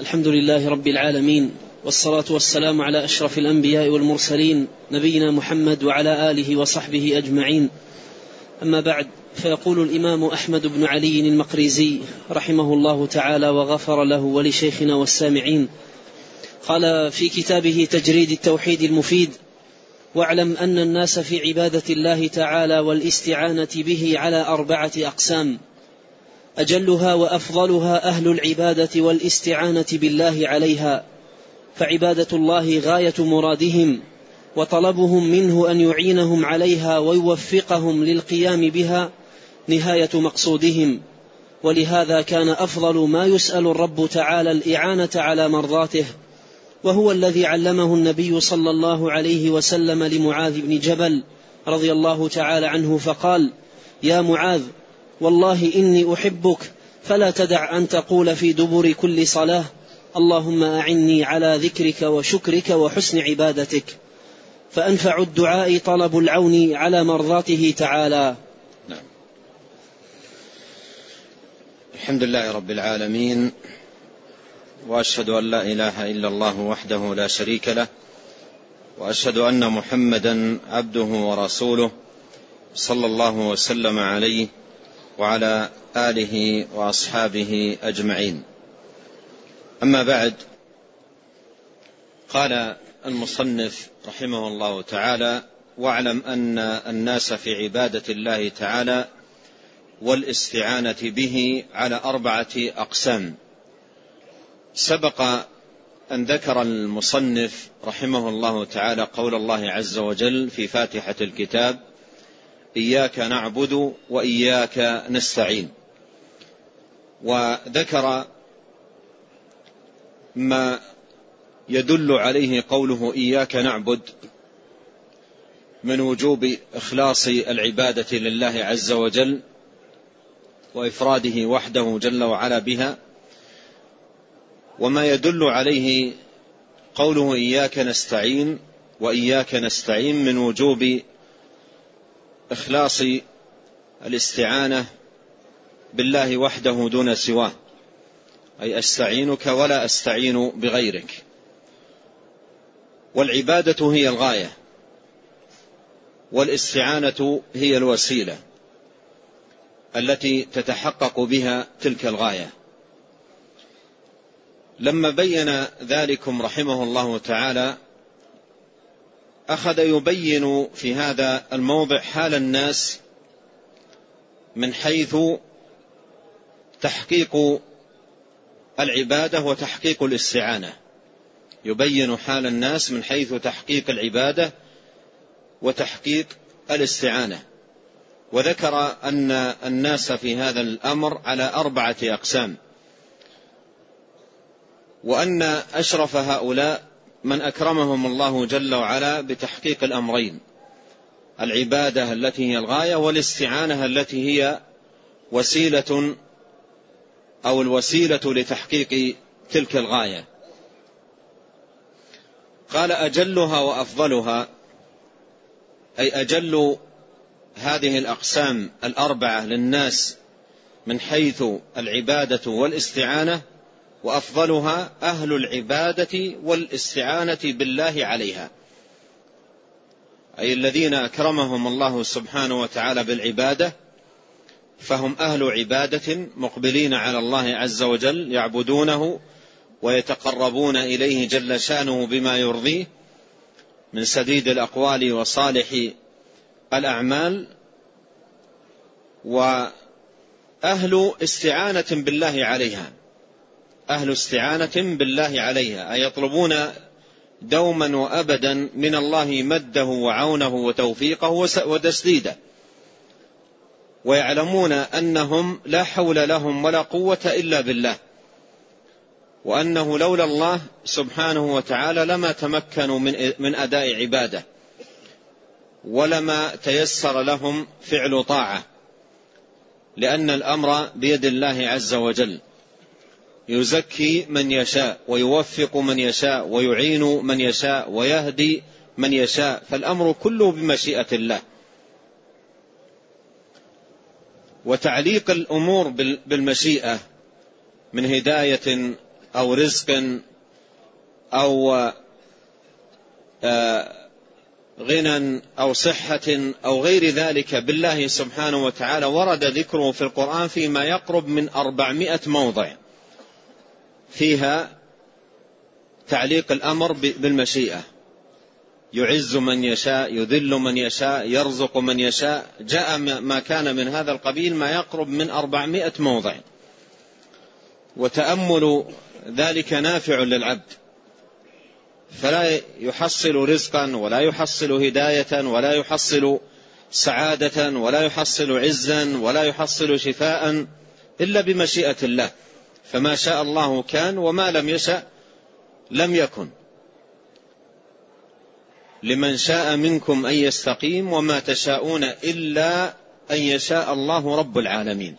الحمد لله رب العالمين، والصلاة والسلام على أشرف الأنبياء والمرسلين نبينا محمد وعلى آله وصحبه أجمعين. أما بعد، فيقول الإمام أحمد بن علي المقريزي رحمه الله تعالى وغفر له ولشيخنا والسامعين، قال في كتابه تجريد التوحيد المفيد: واعلم أن الناس في عبادة الله تعالى والاستعانة به على 4 أقسام، أجلها وأفضلها أهل العبادة والاستعانة بالله عليها، فعبادة الله غاية مرادهم، وطلبهم منه أن يعينهم عليها ويوفقهم للقيام بها نهاية مقصودهم. ولهذا كان أفضل ما يسأل الرب تعالى الإعانة على مرضاته، وهو الذي علمه النبي صلى الله عليه وسلم لمعاذ بن جبل رضي الله تعالى عنه فقال: يا معاذ، والله إني أحبك، فلا تدع أن تقول في دبر كل صلاة: اللهم أعني على ذكرك وشكرك وحسن عبادتك. فأنفع الدعاء طلب العون على مرضاته تعالى. نعم. الحمد لله رب العالمين، وأشهد أن لا إله إلا الله وحده لا شريك له، وأشهد أن محمدا عبده ورسوله صلى الله وسلم عليه وعلى آله وأصحابه أجمعين. أما بعد، قال المصنف رحمه الله تعالى: واعلم أن الناس في عبادة الله تعالى والاستعانة به على 4 أقسام. سبق أن ذكر المصنف رحمه الله تعالى قول الله عز وجل في فاتحة الكتاب: إياك نعبد وإياك نستعين، وذكر ما يدل عليه قوله إياك نعبد من وجوب إخلاص العبادة لله عز وجل وإفراده وحده جل وعلا بها، وما يدل عليه قوله إياك نستعين وإياك نستعين من وجوب إخلاص الاستعانة بالله وحده دون سواه، أي أستعينك ولا أستعين بغيرك. والعبادة هي الغاية، والاستعانة هي الوسيلة التي تتحقق بها تلك الغاية. لما بين ذلكم رحمه الله تعالى، أخذ يبين في هذا الموضع حال الناس من حيث تحقيق العبادة وتحقيق الاستعانة. يبين حال الناس من حيث تحقيق العبادة وتحقيق الاستعانة، وذكر أن الناس في هذا الأمر على 4 أقسام، وأن أشرف هؤلاء من أكرمهم الله جل وعلا بتحقيق الأمرين: العبادة التي هي الغاية، والاستعانة التي هي وسيلة أو الوسيلة لتحقيق تلك الغاية. قال: أجلها وأفضلها، أي أجل هذه الأقسام 4 للناس من حيث العبادة والاستعانة، وأفضلها أهل العبادة والاستعانة بالله عليها، أي الذين أكرمهم الله سبحانه وتعالى بالعبادة، فهم أهل عبادة مقبلين على الله عز وجل، يعبدونه ويتقربون إليه جل شأنه بما يرضيه من سديد الأقوال وصالح الأعمال، وأهل استعانة بالله عليها، أهل استعانة بالله عليها، أي يطلبون دوما وأبدا من الله مده وعونه وتوفيقه وتسديده، ويعلمون أنهم لا حول لهم ولا قوة إلا بالله، وأنه لولا الله سبحانه وتعالى لما تمكنوا من أداء عبادة، ولما تيسر لهم فعل طاعة، لأن الأمر بيد الله عز وجل، يزكي من يشاء ويوفق من يشاء ويعين من يشاء ويهدي من يشاء، فالأمر كله بمشيئة الله. وتعليق الأمور بالمشيئة من هداية أو رزق أو غنى أو صحة أو غير ذلك بالله سبحانه وتعالى ورد ذكره في القرآن فيما يقرب من 400 موضع فيها تعليق الأمر بالمشيئة، يعز من يشاء، يذل من يشاء، يرزق من يشاء، جاء ما كان من هذا القبيل ما يقرب من 400 موضع. وتأمل ذلك نافع للعبد، فلا يحصل رزقا ولا يحصل هداية ولا يحصل سعادة ولا يحصل عزا ولا يحصل شفاء إلا بمشيئة الله، فما شاء الله كان وما لم يشأ لم يكن. لمن شاء منكم أن يستقيم وما تشاءون إلا أن يشاء الله رب العالمين.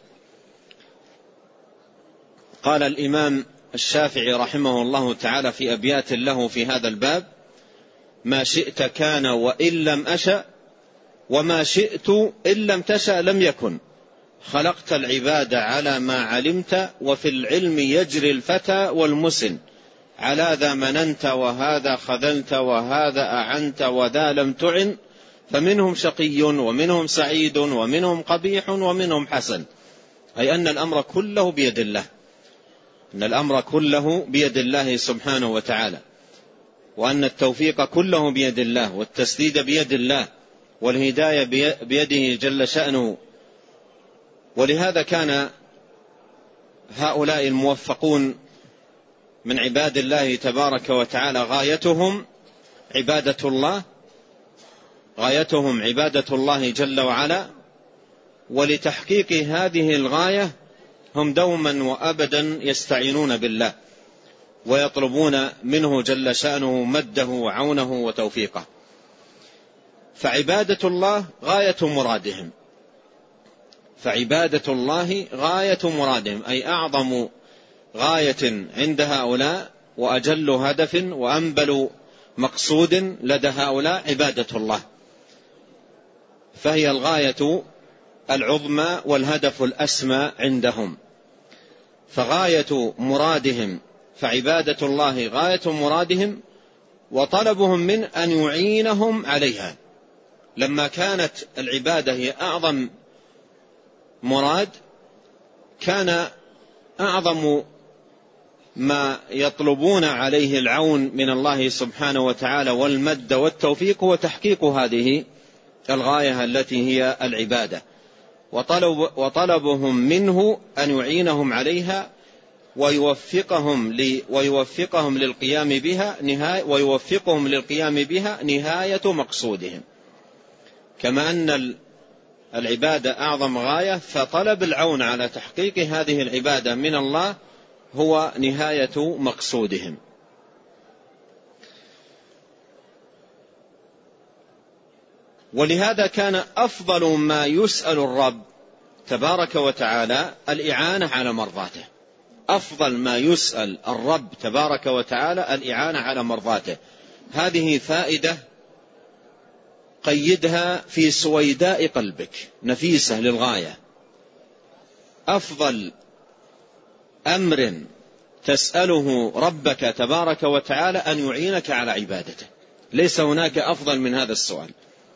قال الإمام الشافعي رحمه الله تعالى في أبيات له في هذا الباب: ما شئت كان وإن لم أشأ، وما شئت إن لم تشأ لم يكن، خلقت العباد على ما علمت، وفي العلم يجري الفتى والمسن، على ذا مننت وهذا خذلت وهذا أعنت وذا لم تعن، فمنهم شقي ومنهم سعيد ومنهم قبيح ومنهم حسن. أي أن الأمر كله بيد الله، أن الأمر كله بيد الله سبحانه وتعالى، وأن التوفيق كله بيد الله، والتسديد بيد الله، والهداية بيده جل شأنه. ولهذا كان هؤلاء الموفقون من عباد الله تبارك وتعالى غايتهم عبادة الله، غايتهم عبادة الله جل وعلا. ولتحقيق هذه الغاية هم دوما وأبدا يستعينون بالله ويطلبون منه جل شأنه مده وعونه وتوفيقه. فعبادة الله غاية مرادهم، فعبادة الله غاية مرادهم، أي أعظم غاية عند هؤلاء وأجل هدف وأنبل مقصود لدى هؤلاء عبادة الله، فهي الغاية العظمى والهدف الأسمى عندهم. فغاية مرادهم، فعبادة الله غاية مرادهم، وطلبهم من أن يعينهم عليها. لما كانت العبادة هي أعظم مراد، كان أعظم ما يطلبون عليه العون من الله سبحانه وتعالى والمد والتوفيق هو تحقيق هذه الغاية التي هي العبادة، وطلبهم منه أن يعينهم عليها ويوفقهم للقيام بها نهاية مقصودهم. كما أن العبادة أعظم غاية، فطلب العون على تحقيق هذه العبادة من الله هو نهاية مقصودهم. ولهذا كان أفضل ما يسأل الرب تبارك وتعالى الإعانة على مرضاته، أفضل ما يسأل الرب تبارك وتعالى الإعانة على مرضاته. هذه فائدة قيدها في سويداء قلبك، نفيسة للغاية. أفضل أمر تسأله ربك تبارك وتعالى أن يعينك على عبادته، ليس هناك أفضل من هذا السؤال،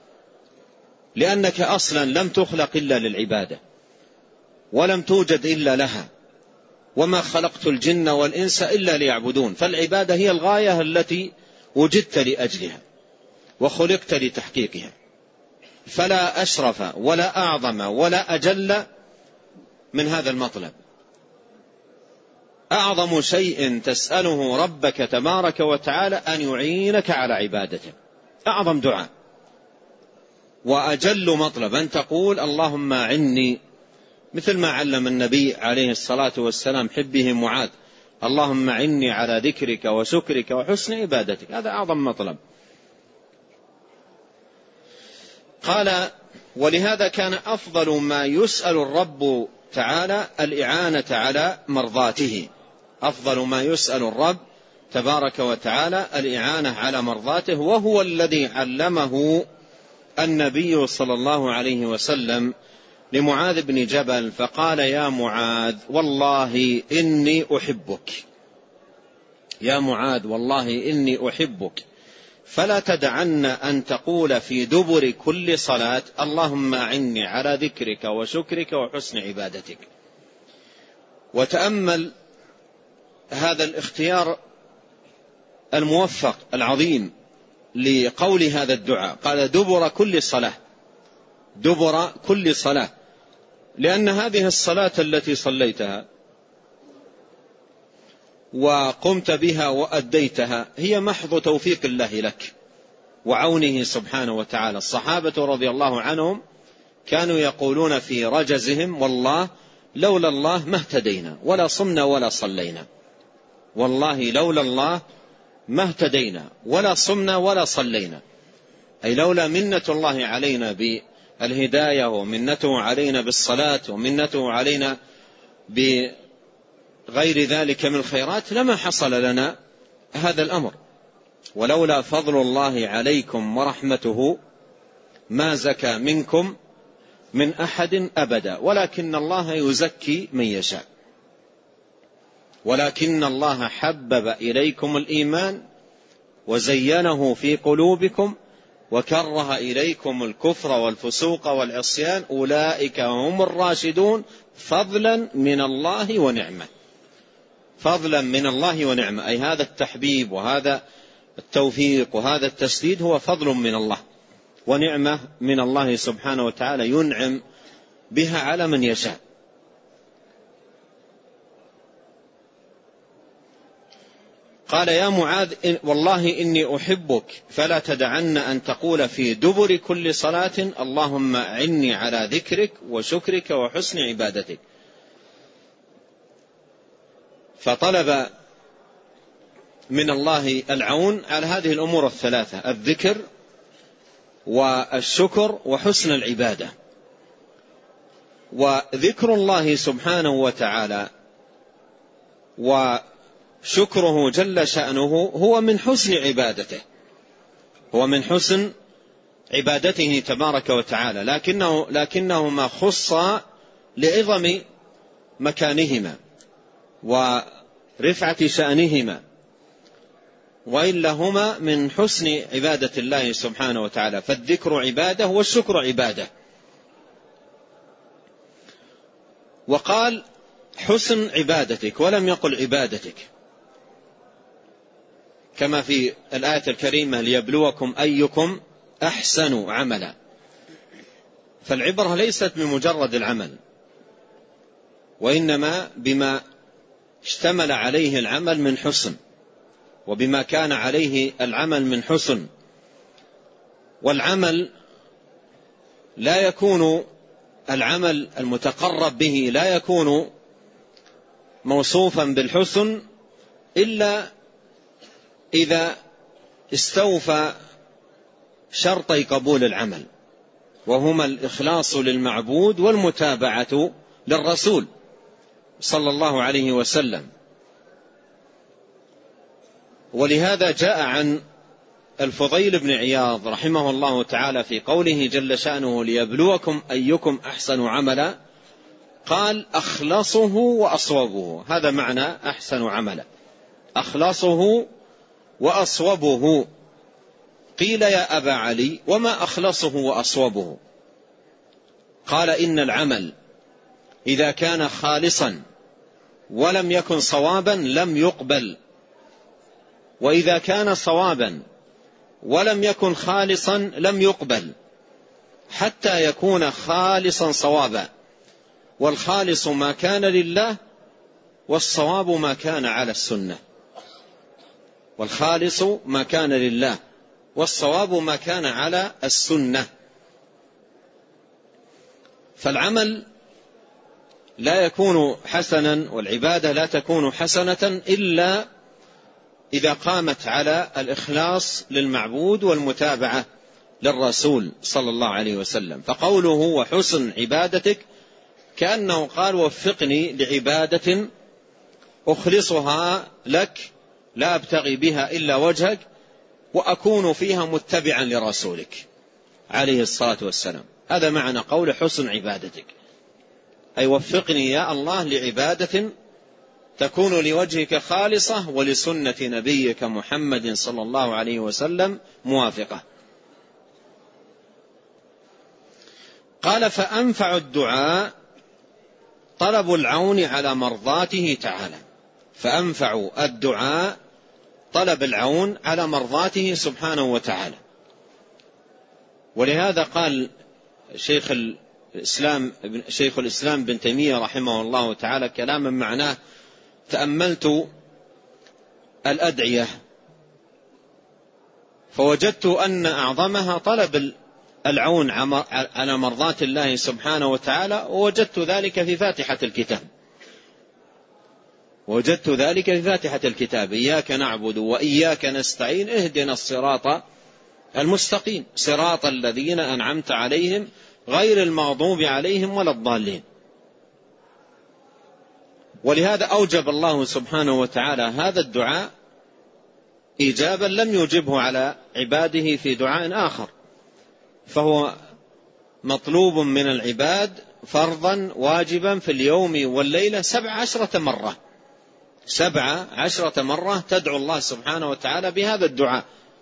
لأنك أصلا لم تخلق إلا للعبادة ولم توجد إلا لها، وما خلقت الجن والإنس إلا ليعبدون. فالعبادة هي الغاية التي وجدت لأجلها وخلقت لتحقيقها، فلا أشرف ولا أعظم ولا أجل من هذا المطلب. أعظم شيء تسأله ربك تبارك وتعالى أن يعينك على عبادته، أعظم دعاء وأجل مطلب أن تقول اللهم أعني، مثل ما علم النبي عليه الصلاة والسلام حبه معاذ: اللهم أعني على ذكرك وشكرك وحسن عبادتك. هذا أعظم مطلب. قال: ولهذا كان أفضل ما يسأل الرب تعالى الإعانة على مرضاته، أفضل ما يسأل الرب تبارك وتعالى الإعانة على مرضاته، وهو الذي علمه النبي صلى الله عليه وسلم لمعاذ بن جبل، فقال: يا معاذ والله إني أحبك. يا معاذ والله إني أحبك فلا تدعن أن تقول في دبر كل صلاة اللهم أعني على ذكرك وشكرك وحسن عبادتك. وتأمل هذا الاختيار الموفق العظيم لقول هذا الدعاء، قال دبر كل صلاة، دبر كل صلاة، لأن هذه الصلاة التي صليتها وقمت بها وأديتها هي محض توفيق الله لك وعونه سبحانه وتعالى. الصحابة رضي الله عنهم كانوا يقولون في رجزهم والله لولا الله ما اهتدينا ولا صمنا ولا صلينا، والله لولا الله ما اهتدينا ولا صمنا ولا صلينا، أي لولا منة الله علينا بالهداية ومنته علينا بالصلاة ومنته علينا بغير ذلك من الخيرات لما حصل لنا هذا الأمر. ولولا فضل الله عليكم ورحمته ما زكى منكم من أحد أبدا ولكن الله يزكي من يشاء، ولكن الله حبب إليكم الإيمان وزينه في قلوبكم وكره إليكم الكفر والفسوق والعصيان أولئك هم الراشدون فضلا من الله ونعمة. فضلا من الله ونعمة، أي هذا التحبيب وهذا التوفيق وهذا التسديد هو فضل من الله ونعمة من الله سبحانه وتعالى ينعم بها على من يشاء. قال يا معاذ والله إني أحبك فلا تدعن أن تقول في دبر كل صلاة اللهم أعني على ذكرك وشكرك وحسن عبادتك. فطلب من الله العون على هذه الأمور الثلاثة: الذكر والشكر وحسن العبادة. وذكر الله سبحانه وتعالى وشكره جل شأنه هو من حسن عبادته، هو من حسن عبادته تبارك وتعالى، لكنهما خصا لعظم مكانهما ورفعة شأنهما، وإلا هما من حسن عبادة الله سبحانه وتعالى. فالذكر عبادة والشكر عبادة. وقال حسن عبادتك ولم يقل عبادتك، كما في الآية الكريمة ليبلوكم أيكم أحسن عملا. فالعبرة ليست بمجرد العمل، وإنما بما اشتمل عليه العمل من حسن، وبما كان عليه العمل من حسن. والعمل لا يكون، العمل المتقرب به لا يكون موصوفا بالحسن إلا إذا استوفى شرطي قبول العمل، وهما الإخلاص للمعبود والمتابعة للرسول صلى الله عليه وسلم. ولهذا جاء عن الفضيل بن عياض رحمه الله تعالى في قوله جل شأنه ليبلوكم أيكم أحسن عملا، قال أخلصه وأصوبه. هذا معنى أحسن عملا، أخلصه وأصوبه. قيل يا أبا علي وما أخلصه وأصوبه؟ قال إن العمل إذا كان خالصا ولم يكن صوابا لم يقبل، وإذا كان صوابا ولم يكن خالصا لم يقبل، حتى يكون خالصا صوابا. والخالص ما كان لله والصواب ما كان على السنة. والخالص ما كان لله والصواب ما كان على السنة. فالعمل لا يكون حسنا والعبادة لا تكون حسنة إلا إذا قامت على الإخلاص للمعبود والمتابعة للرسول صلى الله عليه وسلم. فقوله وحسن عبادتك كأنه قال وفقني لعبادة أخلصها لك لا أبتغي بها إلا وجهك وأكون فيها متبعا لرسولك عليه الصلاة والسلام. هذا معنى قول حسن عبادتك، أي وفقني يا الله لعبادة تكون لوجهك خالصة ولسنة نبيك محمد صلى الله عليه وسلم موافقة. قال: فأنفع الدعاء طلب العون على مرضاته تعالى. فأنفع الدعاء طلب العون على مرضاته سبحانه وتعالى. ولهذا قال شيخ الإسلام بن تيمية رحمه الله تعالى كلاما معناه: تأملت الأدعية فوجدت أن أعظمها طلب العون على مرضاة الله سبحانه وتعالى، ووجدت ذلك في فاتحة الكتاب. إياك نعبد وإياك نستعين اهدنا الصراط المستقيم صراط الذين أنعمت عليهم غير المغضوب عليهم ولا الضالين. ولهذا أوجب الله سبحانه وتعالى هذا الدعاء إيجابا لم يوجبه على عباده في دعاء آخر، فهو مطلوب من العباد فرضا واجبا في اليوم والليلة 17 مرة. 17 مرة تدعو الله سبحانه وتعالى بهذا الدعاء.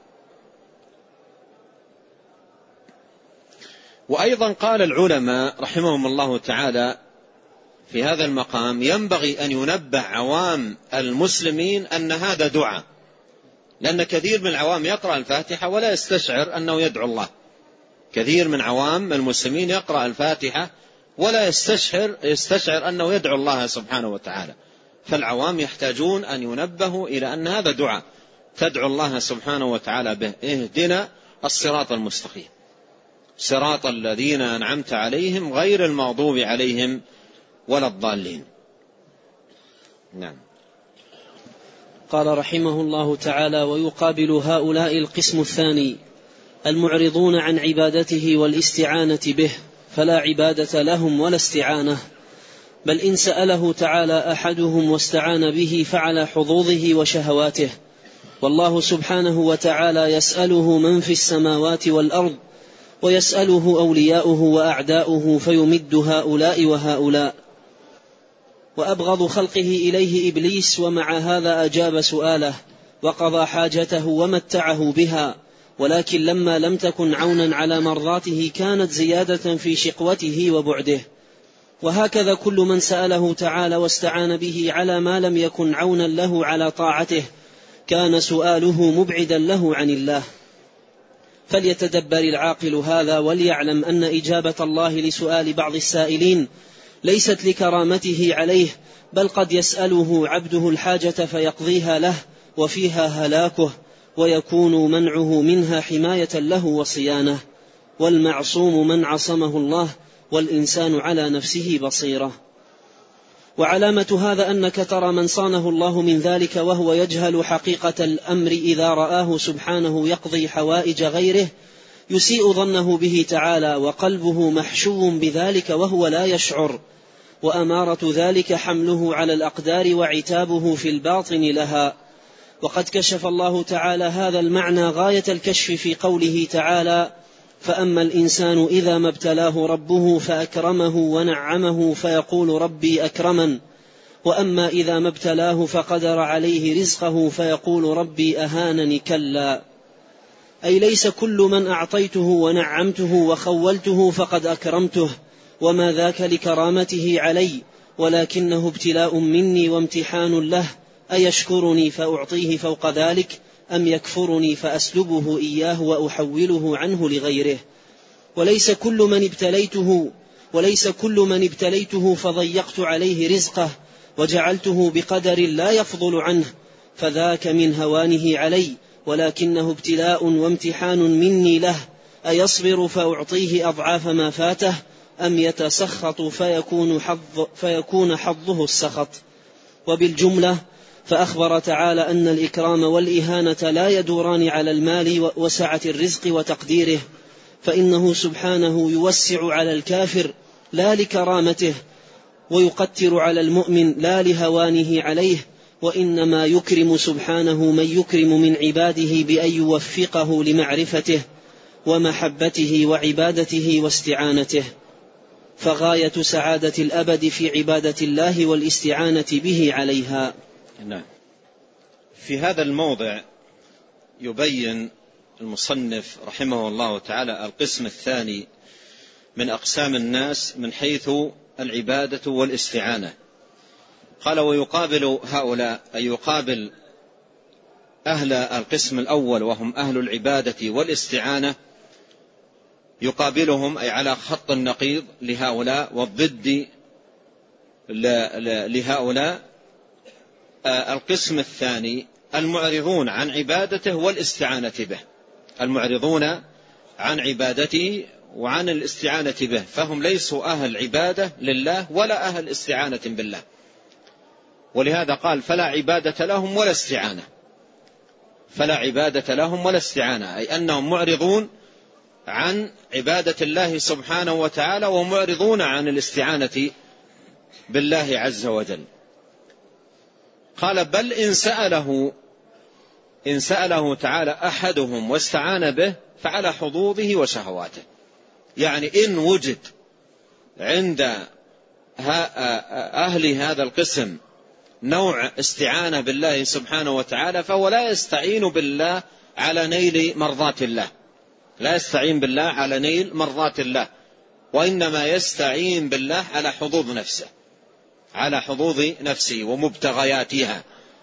وأيضا قال العلماء رحمهم الله تعالى في هذا المقام: ينبغي أن ينبه عوام المسلمين أن هذا دعاء، لأن كثير من العوام يقرأ الفاتحة ولا يستشعر أنه يدعو الله. كثير من عوام المسلمين يقرأ الفاتحة ولا يستشعر أنه يدعو الله سبحانه وتعالى. فالعوام يحتاجون أن ينبهوا إلى أن هذا دعاء تدعو الله سبحانه وتعالى به: اهدنا الصراط المستقيم صراط الذين أنعمت عليهم غير المغضوب عليهم ولا الضالين. نعم. قال رحمه الله تعالى: ويقابل هؤلاء القسم الثاني المعرضون عن عبادته والاستعانة به، فلا عبادة لهم ولا استعانة، بل إن سأله تعالى أحدهم واستعان به فعلى حظوظه وشهواته، والله سبحانه وتعالى يسأله من في السماوات والأرض، ويسأله أولياؤه وأعداؤه، فيمد هؤلاء وهؤلاء. وأبغض خلقه إليه إبليس، ومع هذا أجاب سؤاله وقضى حاجته ومتعه بها، ولكن لما لم تكن عونا على مرضاته كانت زيادة في شقوته وبعده. وهكذا كل من سأله تعالى واستعان به على ما لم يكن عونا له على طاعته كان سؤاله مبعدا له عن الله. فليتدبر العاقل هذا وليعلم أن إجابة الله لسؤال بعض السائلين ليست لكرامته عليه، بل قد يسأله عبده الحاجة فيقضيها له وفيها هلاكه، ويكون منعه منها حماية له وصيانة. والمعصوم من عصمه الله، والإنسان على نفسه بصيرة. وعلامة هذا أنك ترى من صانه الله من ذلك وهو يجهل حقيقة الأمر إذا رآه سبحانه يقضي حوائج غيره يسيء ظنه به تعالى، وقلبه محشو بذلك وهو لا يشعر. وأمارة ذلك حمله على الأقدار وعتابه في الباطن لها. وقد كشف الله تعالى هذا المعنى غاية الكشف في قوله تعالى: فأما الإنسان إذا ما ابتلاه ربه فأكرمه ونعمه فيقول ربي أكرمن، وأما إذا ما ابتلاه فقدر عليه رزقه فيقول ربي أهانني. كلا، أي ليس كل من أعطيته ونعمته وخولته فقد أكرمته، وما ذاك لكرامته علي، ولكنه ابتلاء مني وامتحان له، أيشكرني فأعطيه فوق ذلك أم يكفرني فأسلبه إياه وأحوله عنه لغيره. وليس كل من ابتليته فضيقت عليه رزقه وجعلته بقدر لا يفضل عنه فذاك من هوانه علي، ولكنه ابتلاء وامتحان مني له، أيصبر فأعطيه أضعاف ما فاته أم يتسخط فيكون حظه السخط. وبالجملة فأخبر تعالى أن الإكرام والإهانة لا يدوران على المال وسعة الرزق وتقديره، فإنه سبحانه يوسع على الكافر لا لكرامته، ويقتر على المؤمن لا لهوانه عليه، وإنما يكرم سبحانه من يكرم من عباده بأن يوفقه لمعرفته ومحبته وعبادته واستعانته. فغاية سعادة الأبد في عبادة الله والاستعانة به عليها. نعم. في هذا الموضع يبين المصنف رحمه الله تعالى القسم الثاني من أقسام الناس من حيث العبادة والاستعانة. قال: ويقابل هؤلاء، أي يقابل أهل القسم الأول وهم أهل العبادة والاستعانة، يقابلهم أي على خط النقيض لهؤلاء والضد لهؤلاء القسم الثاني المعرضون عن عبادته والاستعانة به، المعرضون عن عبادته وعن الاستعانة به، فهم ليسوا أهل عبادة لله ولا أهل استعانة بالله. ولهذا قال: فلا عبادة لهم ولا استعانة، فلا عبادة لهم ولا استعانة، أي أنهم معرضون عن عبادة الله سبحانه وتعالى ومعرضون عن الاستعانة بالله عز وجل. قال: بل إن سأله تعالى أحدهم واستعان به فعلى حظوظه وشهواته، يعني إن وجد عند أهل هذا القسم نوع استعانة بالله سبحانه وتعالى فهو لا يستعين بالله على نيل مرضات الله، لا يستعين بالله على نيل مرضات الله، وإنما يستعين بالله على حظوظ نفسه، على حظوظ نفسه ومبتغياتها.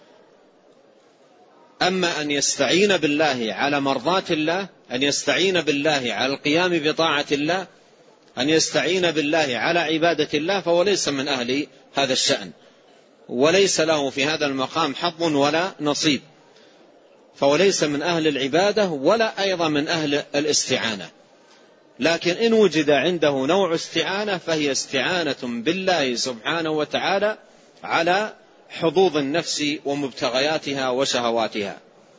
أما أن يستعين بالله على مرضات الله، أن يستعين بالله على القيام بطاعة الله، أن يستعين بالله على عبادة الله، فهو ليس من أهل هذا الشأن، وليس له في هذا المقام حظ ولا نصيب، فهو ليس من أهل العبادة ولا أيضا من أهل الاستعانة. لكن إن وجد عنده نوع استعانة فهي استعانة بالله سبحانه وتعالى على حظوظ النفس ومبتغياتها وشهواتها.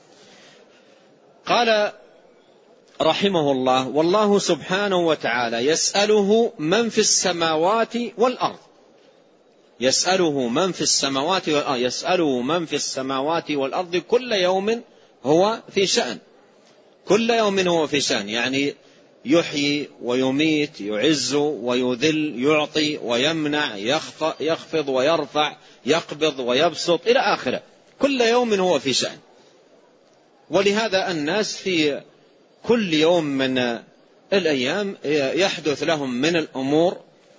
قال رحمه الله: والله سبحانه وتعالى يسأله من في السماوات والأرض، يسأله من في السماوات والأرض، يسأله من في السماوات والأرض كل يوم هو في شأن، كل يوم هو في شأن، يعني يحيي ويميت، يعز ويذل، يعطي ويمنع، يخفض ويرفع، يقبض ويبسط إلى آخره، كل يوم هو في شأن. ولهذا الناس في كل يوم من الأيام يحدث لهم من الأمور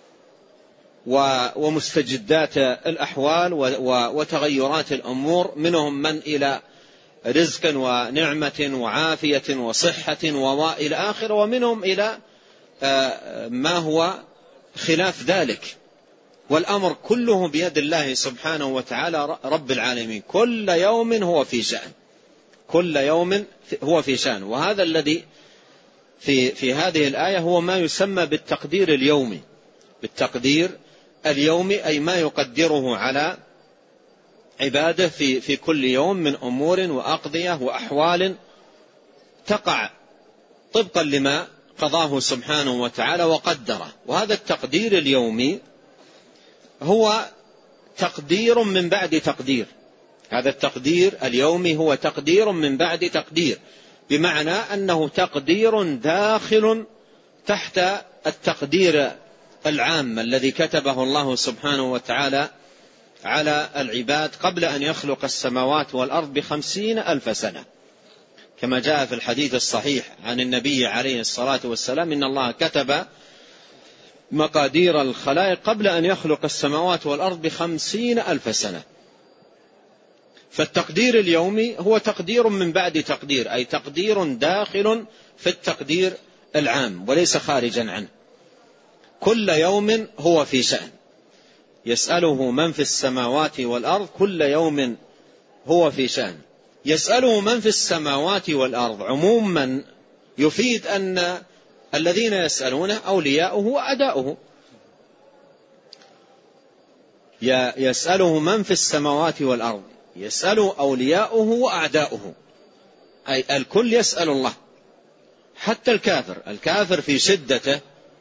ومستجدات الأحوال وتغيرات الأمور، منهم من إلى رزق ونعمة وعافية وصحة وإلى آخر، ومنهم إلى ما هو خلاف ذلك، والأمر كله بيد الله سبحانه وتعالى رب العالمين، كل يوم هو في شأن، كل يوم هو في شأن. وهذا الذي في هذه الآية هو ما يسمى بالتقدير اليومي، بالتقدير اليومي، أي ما يقدره على عباده في كل يوم من أمور وأقضية وأحوال تقع طبقا لما قضاه سبحانه وتعالى وقدره. وهذا التقدير اليومي هو تقدير من بعد تقدير، هذا التقدير اليومي هو تقدير من بعد تقدير، بمعنى أنه تقدير داخل تحت التقدير العام الذي كتبه الله سبحانه وتعالى على العباد قبل أن يخلق السماوات والأرض ب50,000 سنة، كما جاء في الحديث الصحيح عن النبي عليه الصلاة والسلام: إن الله كتب مقادير الخلائق قبل أن يخلق السماوات والأرض ب50,000 سنة. فالتقدير اليومي هو تقدير من بعد تقدير، أي تقدير داخل في التقدير العام وليس خارجا عنه، كل يوم هو في شأن. يسأله من في السماوات والأرض كل يوم هو في شأن. يسأله من في السماوات والأرض عموما يفيد أن الذين يسألونه أولياؤه وأعداؤه. يسأله من في السماوات والأرض، يسأله أولياؤه وأعداؤه، أي الكل يسأل الله، حتى الكافر في شدته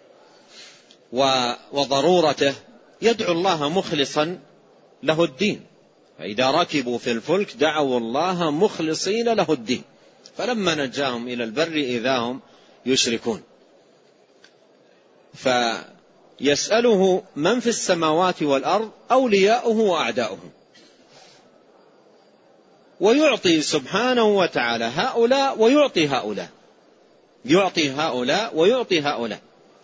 وضرورته يدعو الله مخلصا له الدين، فإذا ركبوا في الفلك دعوا الله مخلصين له الدين فلما نجاهم إلى البر إذا هم يشركون. يسأله من في السماوات والأرض أولياؤه وأعداؤه، ويعطي سبحانه وتعالى هؤلاء ويعطي هؤلاء، يعطي هؤلاء ويعطي هؤلاء،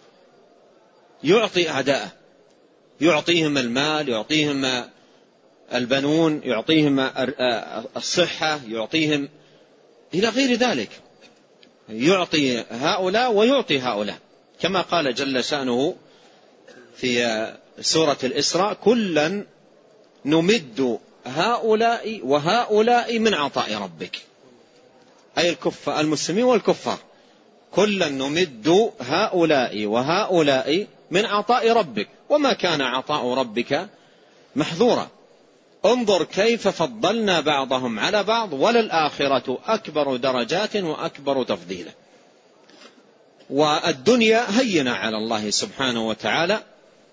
يعطي أعداءه، يعطيهم المال، يعطيهم البنون، يعطيهم الصحة، يعطيهم إلى غير ذلك، يعطي هؤلاء ويعطي هؤلاء، كما قال جل شأنه في سورة الإسراء: كلا نمد هؤلاء وهؤلاء من عطاء ربك، أي المسلمين والكفار، كلا نمد هؤلاء وهؤلاء من عطاء ربك وما كان عطاء ربك محظورا، انظر كيف فضلنا بعضهم على بعض وللآخرة أكبر درجات وأكبر تفضيلا. والدنيا هينة على الله سبحانه وتعالى،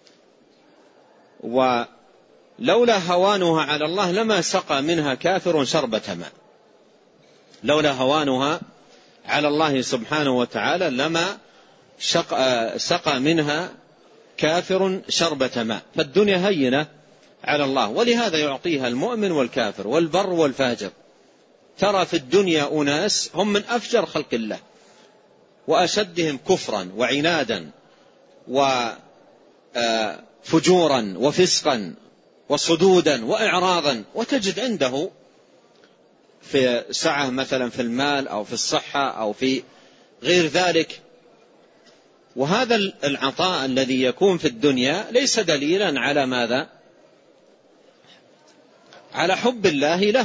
ولولا هوانها على الله لما سقى منها كافر شربة ماء، لولا هوانها على الله سبحانه وتعالى لما سقى منها كافر شربة ماء. فالدنيا هينة على الله، ولهذا يعطيها المؤمن والكافر والبر والفاجر. ترى في الدنيا أناس هم من أفجر خلق الله وأشدهم كفرا وعنادا وفجورا وفسقا وصدودا وإعراضا، وتجد عنده في سعة مثلا في المال أو في الصحة أو في غير ذلك. وهذا العطاء الذي يكون في الدنيا ليس دليلا على ماذا؟ على حب الله له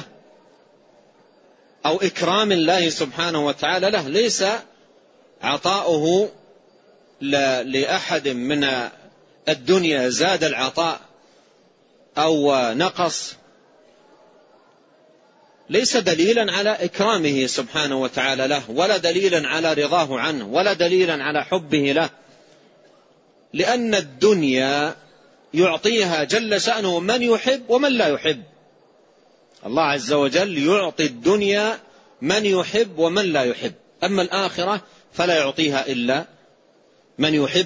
أو إكرام الله سبحانه وتعالى له. ليس عطاؤه لأحد من الدنيا زاد العطاء أو نقص، ليس دليلا على إكرامه سبحانه وتعالى له، ولا دليلا على رضاه عنه، ولا دليلا على حبه له، لأن الدنيا يعطيها جل شأنه من يحب ومن لا يحب. الله عز وجل يعطي الدنيا من يحب ومن لا يحب، أما الآخرة فلا يعطيها إلا من يحب.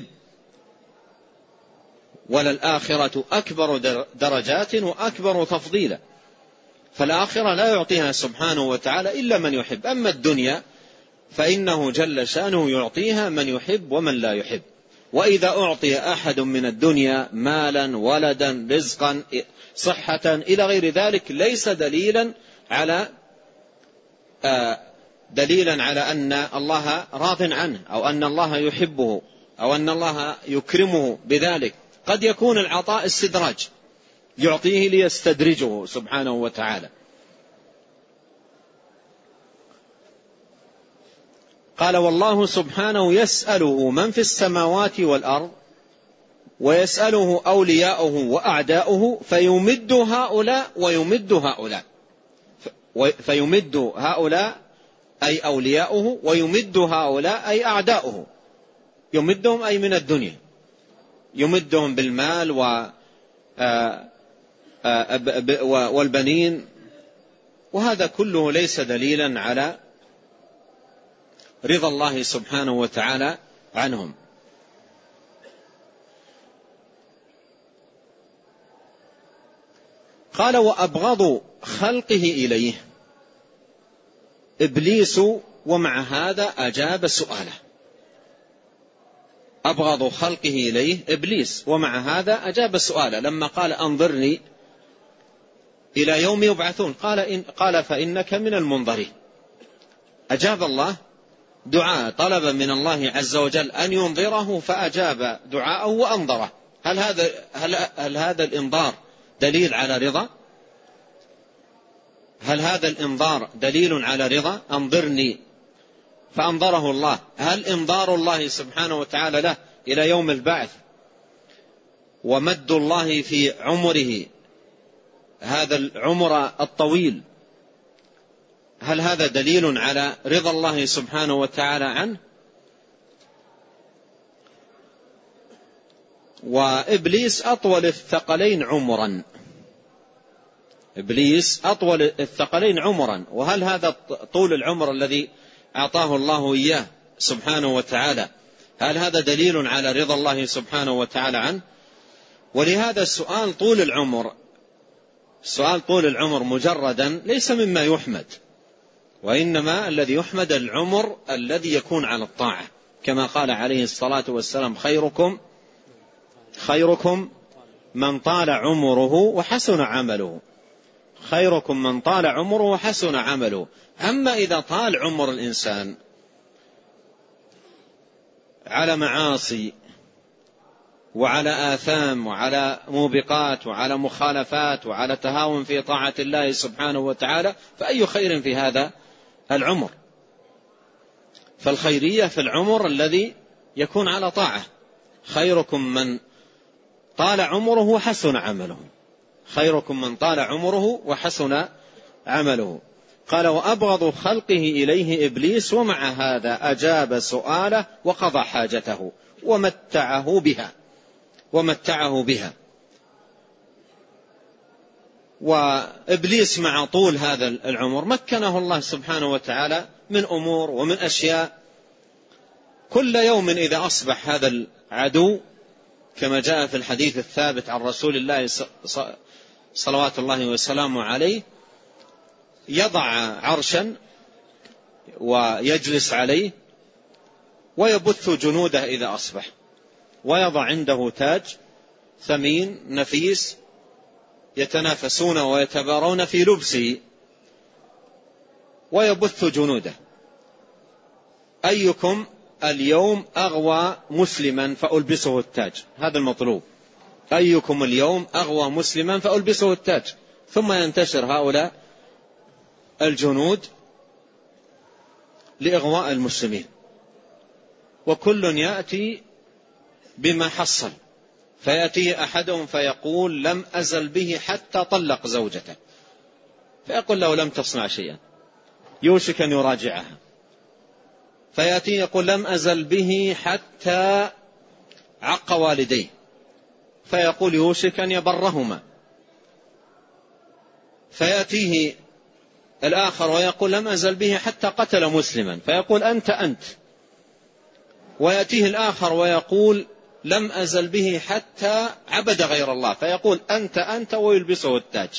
وللآخرة أكبر درجات وأكبر تفضيلا، فالآخرة لا يعطيها سبحانه وتعالى إلا من يحب. أما الدنيا فإنه جل شأنه يعطيها من يحب ومن لا يحب. وإذا أعطي أحد من الدنيا مالا ولدا رزقا صحة إلى غير ذلك ليس دليلا على أن الله راض عنه أو أن الله يحبه أو أن الله يكرمه بذلك. قد يكون العطاء استدراج، يعطيه ليستدرجه سبحانه وتعالى. قال: والله سبحانه يسأله من في السماوات والأرض ويسأله أولياؤه وأعداؤه فيمد هؤلاء ويمد هؤلاء، فيمد هؤلاء أي أولياؤه، ويمد هؤلاء أي أعداؤه. يمدهم أي من الدنيا، يمدهم بالمال والبنين، وهذا كله ليس دليلا على رضا الله سبحانه وتعالى عنهم. قال: وأبغض خلقه إليه إبليس، ومع هذا أجاب سؤاله. أبغض خلقه إليه إبليس، ومع هذا أجاب سؤاله. لما قال: أنظرني إلى يوم يبعثون، قال: فإنك من المنظرين. أجاب الله دعاء، طلب من الله عز وجل أن ينظره فأجاب دعاءه وأنظره. هل هذا الإنظار دليل على رضا؟ هل هذا الإنظار دليل على رضا؟ أنظرني فأنظره الله. هل إنظار الله سبحانه وتعالى له إلى يوم البعث ومد الله في عمره هذا العمر الطويل، هل هذا دليل على رضا الله سبحانه وتعالى عنه؟ وإبليس أطول الثقلين عمرا، إبليس أطول الثقلين عمرا. وهل هذا طول العمر الذي أعطاه الله إياه سبحانه وتعالى هل هذا دليل على رضا الله سبحانه وتعالى عنه؟ ولهذا السؤال طول العمر مجردا ليس مما يحمد، وإنما الذي يحمد العمر الذي يكون على الطاعة، كما قال عليه الصلاة والسلام: خيركم من طال عمره وحسن عمله. خيركم من طال عمره وحسن عمله. أما إذا طال عمر الإنسان على معاصي وعلى آثام وعلى موبقات وعلى مخالفات وعلى تهاون في طاعة الله سبحانه وتعالى، فأي خير في هذا العمر؟ فالخيرية في العمر الذي يكون على طاعة. خيركم من طال عمره وحسن عمله. خيركم من طال عمره وحسن عمله. قال: وأبغض خلقه إليه إبليس، ومع هذا أجاب سؤاله وقضى حاجته ومتعه بها. وإبليس مع طول هذا العمر مكنه الله سبحانه وتعالى من أمور ومن أشياء. كل يوم إذا أصبح هذا العدو، كما جاء في الحديث الثابت عن رسول الله صلوات الله وسلامه عليه، يضع عرشا ويجلس عليه ويبث جنوده إذا أصبح، ويضع عنده تاج ثمين نفيس يتنافسون ويتبارون في لبسه، ويبث جنوده: أيكم اليوم أغوى مسلما فألبسه التاج. هذا المطلوب: أيكم اليوم أغوى مسلما فألبسه التاج. ثم ينتشر هؤلاء الجنود لإغواء المسلمين، وكل يأتي بما حصل. فيأتي أحدهم فيقول: لم أزل به حتى طلق زوجته. فيقول له: لم تصنع شيئا، يوشك أن يراجعها. فيأتي يقول: لم أزل به حتى عق والديه. فيقول: يوشك أن يبرهما. فيأتيه الآخر ويقول: لم أزل به حتى قتل مسلما. فيقول: أنت. ويأتيه الآخر ويقول: لم أزل به حتى عبد غير الله. فيقول: أنت، ويلبسه التاج.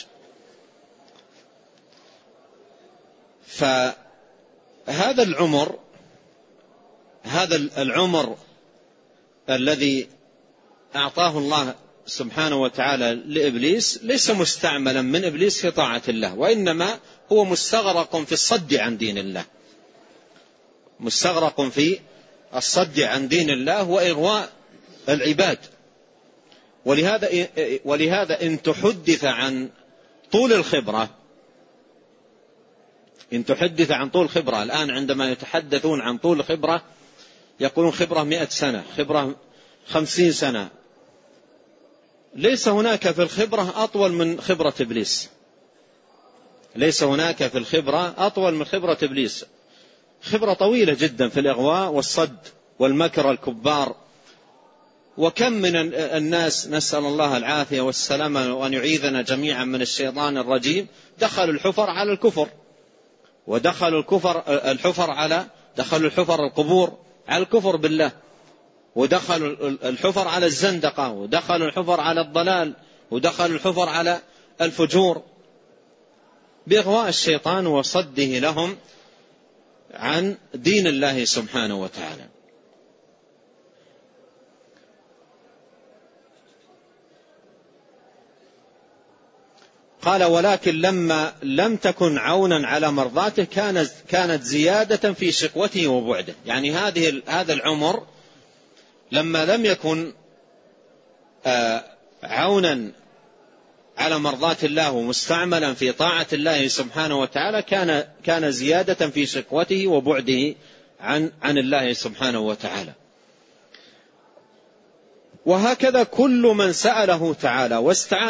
فهذا العمر الذي أعطاه الله سبحانه وتعالى لإبليس ليس مستعملا من إبليس في طاعة الله، وإنما هو مستغرق في الصد عن دين الله، مستغرق في الصد عن دين الله وإغواء العباد. ولهذا إن تحدث عن طول الخبرة، الآن عندما يتحدثون عن طول الخبرة يقولون خبرة 100 سنة، خبرة 50 سنة. ليس هناك في الخبرة أطول من خبرة إبليس، ليس هناك في الخبرة أطول من خبرة إبليس. خبرة طويلة جدا في الإغواء والصد والمكر الكبار. وكم من الناس، نسأل الله العافية والسلامة وأن يعيذنا جميعا من الشيطان الرجيم، دخلوا الحفر على الكفر، ودخلوا الحفر القبور على الكفر بالله، ودخلوا الحفر على الزندقة، ودخلوا الحفر على الضلال، ودخلوا الحفر على الفجور، بإغواء الشيطان وصده لهم عن دين الله سبحانه وتعالى. قال: ولكن لما لم تكن عونا على مرضاته كانت زيادة في شقوته وبعده. يعني هذا العمر لما لم يكن عونا على مرضاة الله ومستعملا في طاعة الله سبحانه وتعالى كان زيادة في شقوته وبعده عن الله سبحانه وتعالى. وهكذا كل من سأله تعالى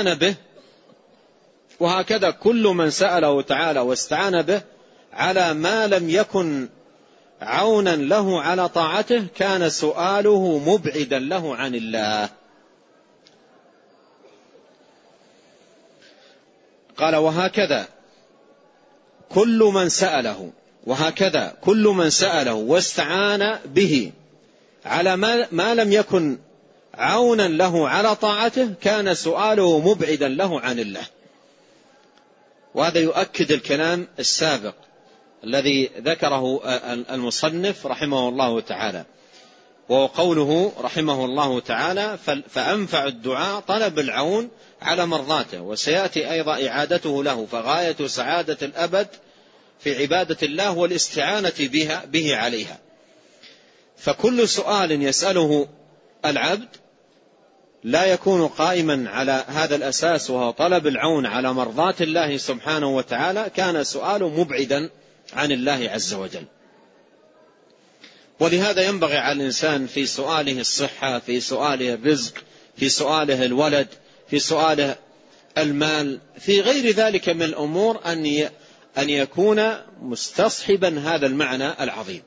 واستعان به على ما لم يكن عونا له على طاعته كان سؤاله مبعدا له عن الله. قال: وهكذا كل من سأله واستعان به على ما لم يكن عونا له على طاعته كان سؤاله مبعدا له عن الله. وهذا يؤكد الكلام السابق الذي ذكره المصنف رحمه الله تعالى، وهو قوله رحمه الله تعالى: فأنفع الدعاء طلب العون على مرضاته. وسيأتي أيضا إعادته له، فغاية سعادة الأبد في عبادة الله والاستعانة به عليها. فكل سؤال يسأله العبد لا يكون قائما على هذا الأساس، وهو طلب العون على مرضات الله سبحانه وتعالى، كان سؤاله مبعدا عن الله عز وجل. ولهذا ينبغي على الإنسان في سؤاله الصحة، في سؤاله الرزق، في سؤاله الولد، في سؤاله المال، في غير ذلك من الأمور أن يكون مستصحبا هذا المعنى العظيم.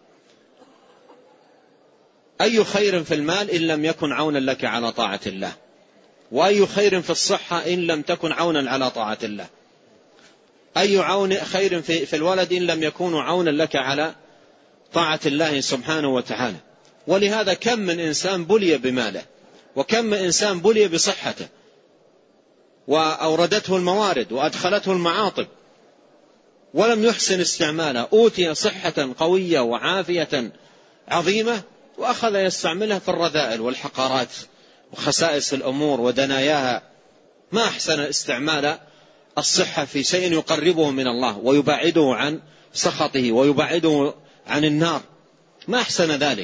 أي خير في المال إن لم يكن عونا لك على طاعة الله، وأي خير في الصحة إن لم تكن عونا على طاعة الله، أي خير في الولد إن لم يكون عونا لك على طاعة الله سبحانه وتعالى. ولهذا كم من إنسان بلي بماله، وكم من إنسان بلي بصحته وأوردته الموارد وأدخلته المعاطب ولم يحسن استعمالها، أوتي صحة قوية وعافية عظيمة وأخذ يستعملها في الرذائل والحقارات وخسائس الأمور ودناياها. ما أحسن استعمال الصحة في شيء يقربه من الله ويبعده عن سخطه ويبعده عن النار، ما أحسن ذلك.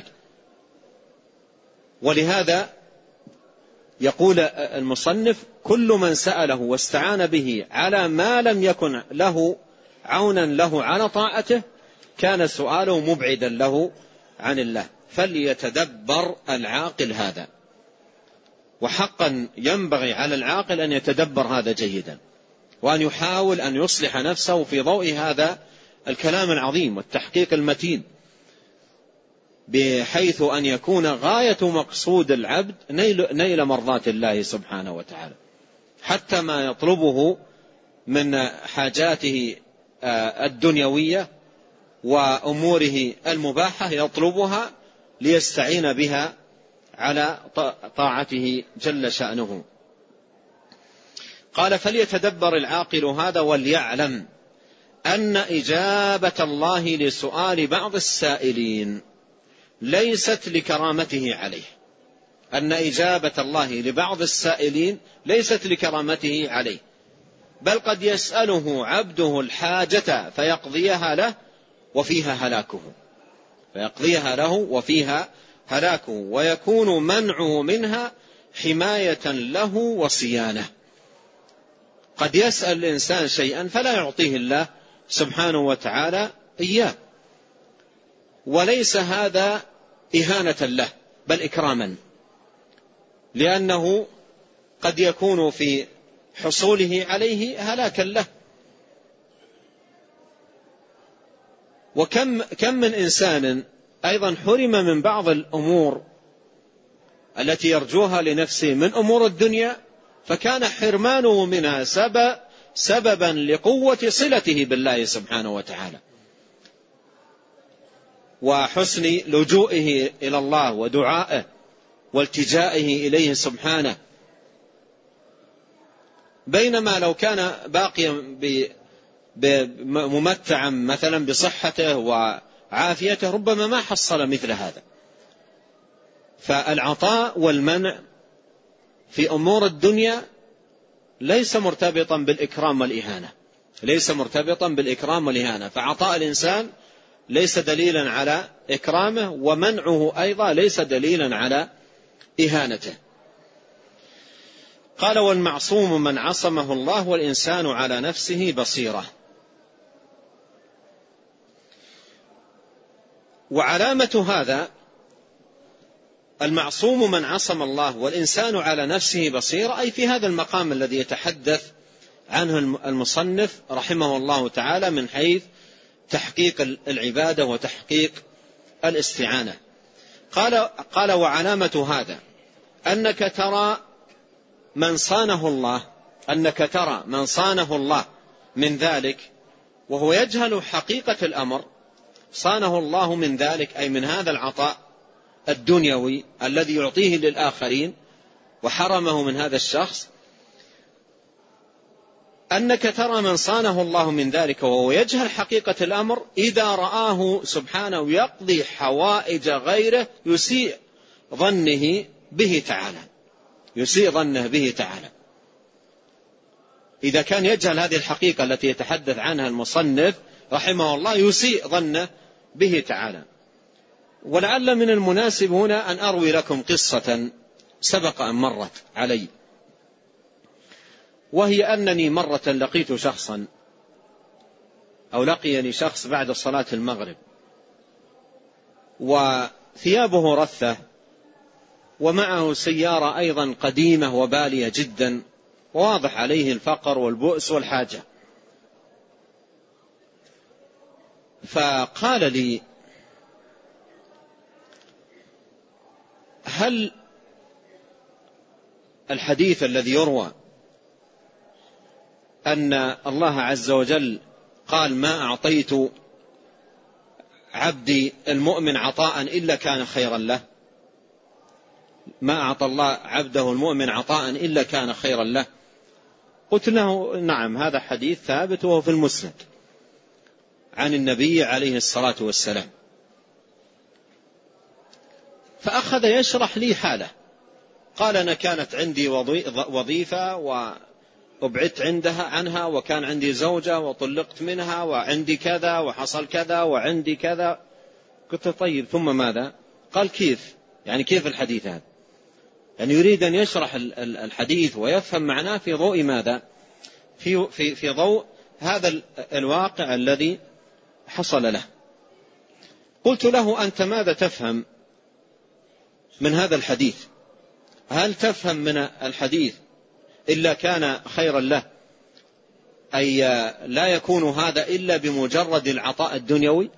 ولهذا يقول المصنف: كل من سأله واستعان به على ما لم يكن له عونا له على طاعته كان سؤاله مبعدا له عن الله. فليتدبر العاقل هذا، وحقا ينبغي على العاقل أن يتدبر هذا جيدا، وأن يحاول أن يصلح نفسه في ضوء هذا الكلام العظيم والتحقيق المتين، بحيث أن يكون غاية مقصود العبد نيل مرضات الله سبحانه وتعالى، حتى ما يطلبه من حاجاته الدنيوية وأموره المباحة يطلبها ليستعين بها على طاعته جل شأنه. قال: فليتدبر العاقل هذا وليعلم أن إجابة الله لسؤال بعض السائلين ليست لكرامته عليه، أن إجابة الله لبعض السائلين ليست لكرامته عليه، بل قد يسأله عبده الحاجة فيقضيها له وفيها هلاكه، ويكون منعه منها حماية له وصيانة. قد يسأل الإنسان شيئا فلا يعطيه الله سبحانه وتعالى إياه، وليس هذا إهانة له بل إكراما، لأنه قد يكون في حصوله عليه هلاكا له. وكم من إنسان أيضا حرم من بعض الأمور التي يرجوها لنفسه من أمور الدنيا، فكان حرمانه منها سببا لقوة صلته بالله سبحانه وتعالى وحسن لجوئه إلى الله ودعائه والتجائه إليه سبحانه. بينما لو كان باقيا ممتعا مثلا بصحته وعافيته ربما ما حصل مثل هذا. فالعطاء والمنع في أمور الدنيا ليس مرتبطا بالإكرام والإهانة، فعطاء الإنسان ليس دليلا على إكرامه، ومنعه أيضا ليس دليلا على إهانته. قال: والمعصوم من عصمه الله والإنسان على نفسه بصيرة. وعلامة هذا المعصوم من عصم الله والإنسان على نفسه بصيرة، أي في هذا المقام الذي يتحدث عنه المصنف رحمه الله تعالى من حيث تحقيق العبادة وتحقيق الاستعانة. قال: وعلامة هذا أنك ترى من صانه الله من ذلك وهو يجهل حقيقة الأمر، صانه الله من ذلك أي من هذا العطاء الدنيوي الذي يعطيه للآخرين وحرمه من هذا الشخص، أنك ترى من صانه الله من ذلك وهو يجهل حقيقة الأمر، إذا رآه سبحانه يقضي حوائج غيره يسيء ظنه به تعالى، يسيء ظنه به تعالى. إذا كان يجهل هذه الحقيقة التي يتحدث عنها المصنف رحمه الله يسيء ظنه به تعالى. ولعل من المناسب هنا أن أروي لكم قصة سبق أن مرت علي، وهي أنني مرة لقيت شخصا أو لقيني شخص بعد صلاة المغرب وثيابه رثة ومعه سيارة أيضا قديمة وبالية جدا، وواضح عليه الفقر والبؤس والحاجة. فقال لي: هل الحديث الذي يروى أن الله عز وجل قال ما أعطيت عبدي المؤمن عطاء إلا كان خيرا له، ما أعطى الله عبده المؤمن عطاء إلا كان خيرا له؟ قلت له: نعم، هذا حديث ثابت وهو في المسند عن النبي عليه الصلاة والسلام. فأخذ يشرح لي حاله. قال: أنا كانت عندي وظيفة وأبعدت عنها، وكان عندي زوجة وطلقت منها، وعندي كذا وحصل كذا وعندي كذا. قلت: طيب ثم ماذا؟ قال: كيف؟ يعني كيف الحديث هذا؟ يعني يريد أن يشرح الحديث ويفهم معناه في ضوء ماذا؟ في ضوء هذا الواقع الذي حصل له. قلت له: أنت ماذا تفهم من هذا الحديث؟ هل تفهم من الحديث إلا كان خيرا له، أي لا يكون هذا إلا بمجرد العطاء الدنيوي،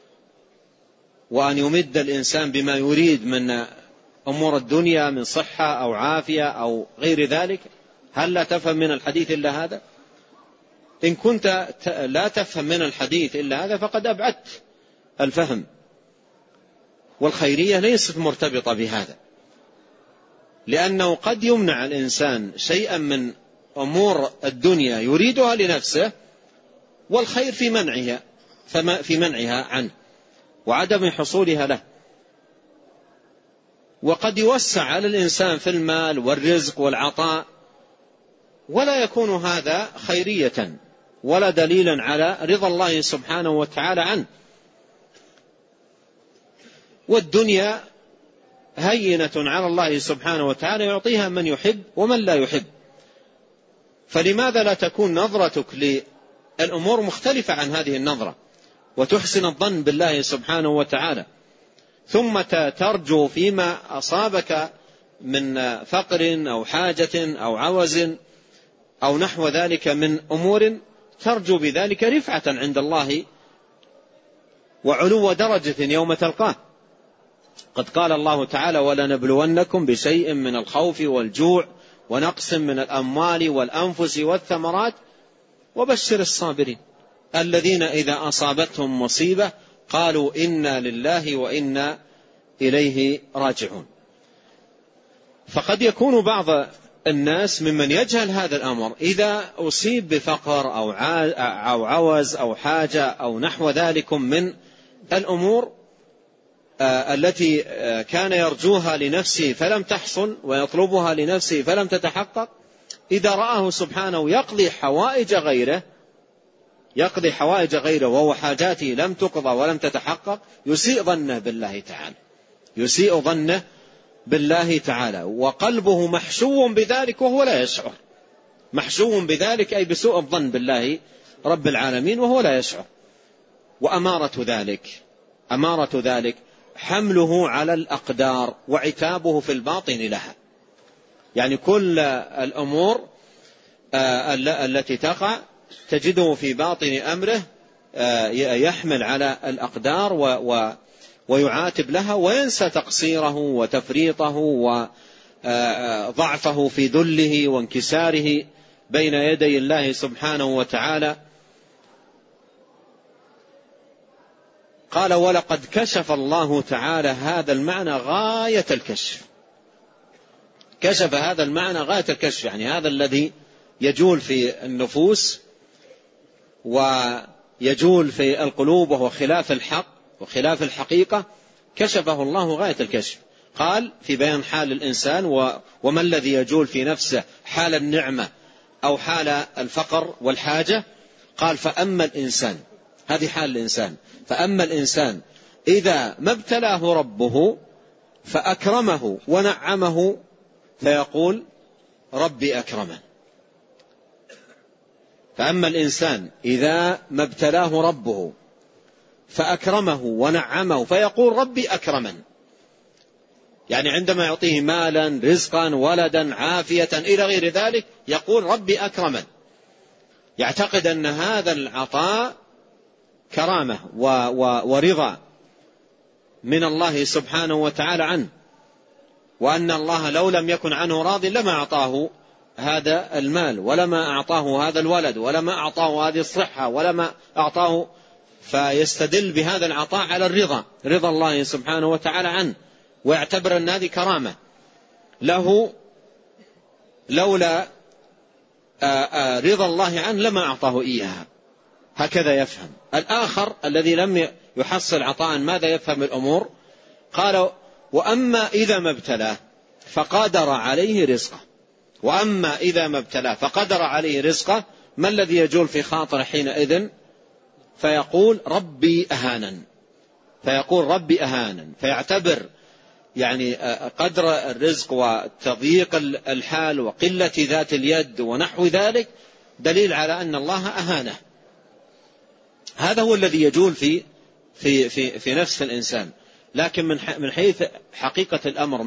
وأن يمد الإنسان بما يريد من أمور الدنيا من صحة أو عافية أو غير ذلك؟ هل لا تفهم من الحديث إلا هذا؟ إن كنت لا تفهم من الحديث إلا هذا فقد أبعدت الفهم، والخيرية ليست مرتبطة بهذا، لأنه قد يمنع الإنسان شيئا من أمور الدنيا يريدها لنفسه، والخير في منعها عنه وعدم حصولها له. وقد يوسع على الإنسان في المال والرزق والعطاء ولا يكون هذا خيرية ولا دليلا على رضا الله سبحانه وتعالى عنه. والدنيا هينة على الله سبحانه وتعالى، يعطيها من يحب ومن لا يحب. فلماذا لا تكون نظرتك للأمور مختلفة عن هذه النظرة، وتحسن الظن بالله سبحانه وتعالى، ثم ترجو فيما أصابك من فقر أو حاجة أو عوز أو نحو ذلك من أمور، ترجو بذلك رفعة عند الله وعلو درجة يوم تلقاه. قد قال الله تعالى: ولنبلونكم بشيء من الخوف والجوع ونقص من الأموال والأنفس والثمرات وبشر الصابرين الذين إذا أصابتهم مصيبة قالوا إنا لله وإنا إليه راجعون. فقد يكون بعض الناس ممن يجهل هذا الأمر إذا أصيب بفقر أو عوز أو حاجة أو نحو ذلك من الأمور التي كان يرجوها لنفسه فلم تحصل ويطلبها لنفسه فلم تتحقق، إذا رآه سبحانه يقضي حوائج غيره وهو حاجاته لم تقضى ولم تتحقق، يسيء ظنه بالله تعالى، وقلبه محشو بذلك وهو لا يشعر. محشو بذلك أي بسوء الظن بالله رب العالمين وهو لا يشعر. وأمارة ذلك حمله على الأقدار وعتابه في الباطن لها. يعني كل الأمور التي تقع تجده في باطن أمره يحمل على الأقدار ويعاتب لها، وينسى تقصيره وتفريطه وضعفه في ذله وانكساره بين يدي الله سبحانه وتعالى. قال ولقد كشف الله تعالى هذا المعنى غاية الكشف. كشف هذا المعنى غاية الكشف، يعني هذا الذي يجول في النفوس ويجول في القلوب وهو خلاف الحق وخلاف الحقيقة، كشفه الله غاية الكشف. قال في بيان حال الإنسان وما الذي يجول في نفسه، حال النعمة أو حال الفقر والحاجة. قال فأما الإنسان، هذه حال الإنسان، فأما الإنسان إذا ما ابتلاه ربه فأكرمه ونعمه فيقول ربي أكرمن. فأما الإنسان إذا ما ابتلاه ربه فأكرمه ونعمه فيقول ربي أكرمن، يعني عندما يعطيه مالا رزقا ولدا عافية إلى غير ذلك يقول ربي أكرمن، يعتقد أن هذا العطاء كرامة ورضا من الله سبحانه وتعالى عنه، وأن الله لو لم يكن عنه راض لما أعطاه هذا المال ولما أعطاه هذا الولد ولما أعطاه هذه الصحة ولما أعطاه، فيستدل بهذا العطاء على الرضا، رضا الله سبحانه وتعالى عنه، ويعتبر أن هذه كرامة له، لولا رضا الله عنه لما أعطاه إياها. هكذا يفهم. الآخر الذي لم يحصل عطاء ماذا يفهم الأمور؟ قال وأما إذا ما ابتلاه فقدر عليه رزقه. وأما إذا ما ابتلاه فقدر عليه رزقه، ما الذي يجول في خاطر حينئذ؟ فيقول ربي أهانن، فيقول ربي أهانن، فيعتبر يعني قدر الرزق وتضييق الحال وقلة ذات اليد ونحو ذلك دليل على أن الله أهانه. هذا هو الذي يجول في نفس الإنسان. لكن من حيث حقيقة الأمر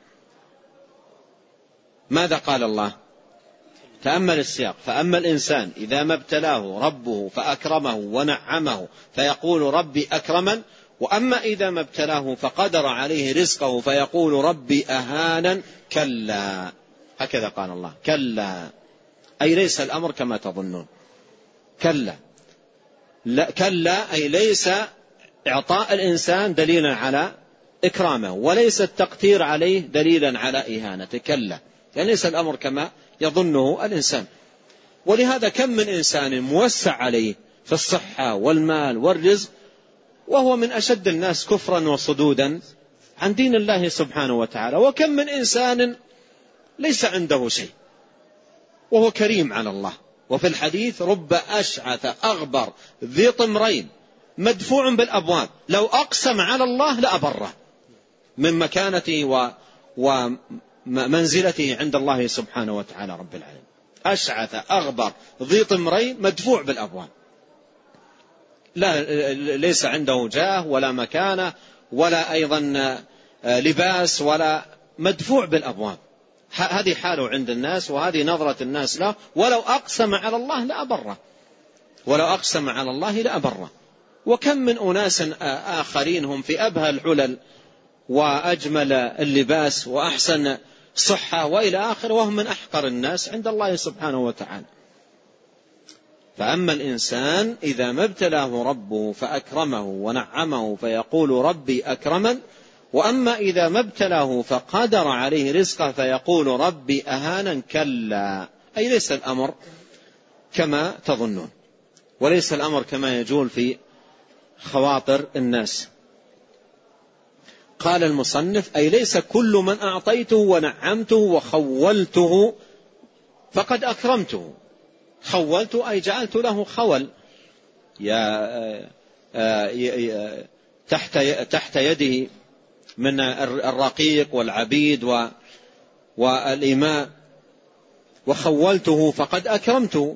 ماذا قال الله؟ تأمل السياق. فأما الإنسان إذا ما ابتلاه ربه فأكرمه ونعمه فيقول ربي أكرمن، وأما إذا ما ابتلاه فقدر عليه رزقه فيقول ربي أهانا. كلا، هكذا قال الله، كلا، أي ليس الأمر كما تظنون. كلا، لا، كلا أي ليس إعطاء الإنسان دليلا على إكرامه، وليس التقتير عليه دليلا على إهانته. كلا، يعني ليس الأمر كما يظنه الإنسان. ولهذا كم من إنسان موسع عليه في الصحة والمال والرزق وهو من أشد الناس كفرا وصدودا عن دين الله سبحانه وتعالى، وكم من إنسان ليس عنده شيء وهو كريم على الله. وفي الحديث رب أشعث أغبر ذي طمرين مدفوع بالأبواب لو أقسم على الله لأبره، من مكانته ومنزلته عند الله سبحانه وتعالى رب العالمين. أشعث أغبر ذي طمرين مدفوع بالأبواب، لا ليس عنده جاه ولا مكانة ولا أيضا لباس ولا، مدفوع بالأبواب. هذه حاله عند الناس وهذه نظرة الناس له. ولو أقسم على الله لأبره، ولو أقسم على الله لأبره. وكم من أناس آخرين هم في أبهى الحلل وأجمل اللباس وأحسن صحة وإلى آخر، وهم من أحقر الناس عند الله سبحانه وتعالى. فأما الإنسان إذا ما ابتلاه ربه فأكرمه ونعمه فيقول ربي أكرمن، وأما إذا ما ابتلاه فقدر عليه رزقه فيقول ربي أهانا. كلا، أي ليس الأمر كما تظنون، وليس الأمر كما يجول في خواطر الناس. قال المصنف أي ليس كل من أعطيته ونعمته وخولته فقد أكرمته. خولته أي جعلت له خول تحت يده من الرقيق والعبيد والإماء، وخولته فقد أكرمته،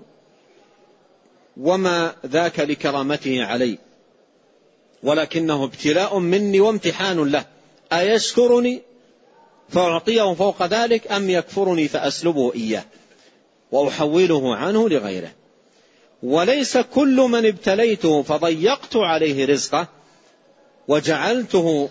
وما ذاك لكرامته علي، ولكنه ابتلاء مني وامتحان له، أيشكرني فأعطيه فوق ذلك أم يكفرني فأسلبه إياه وأحوله عنه لغيره. وليس كل من ابتليته فضيقت عليه رزقه وجعلته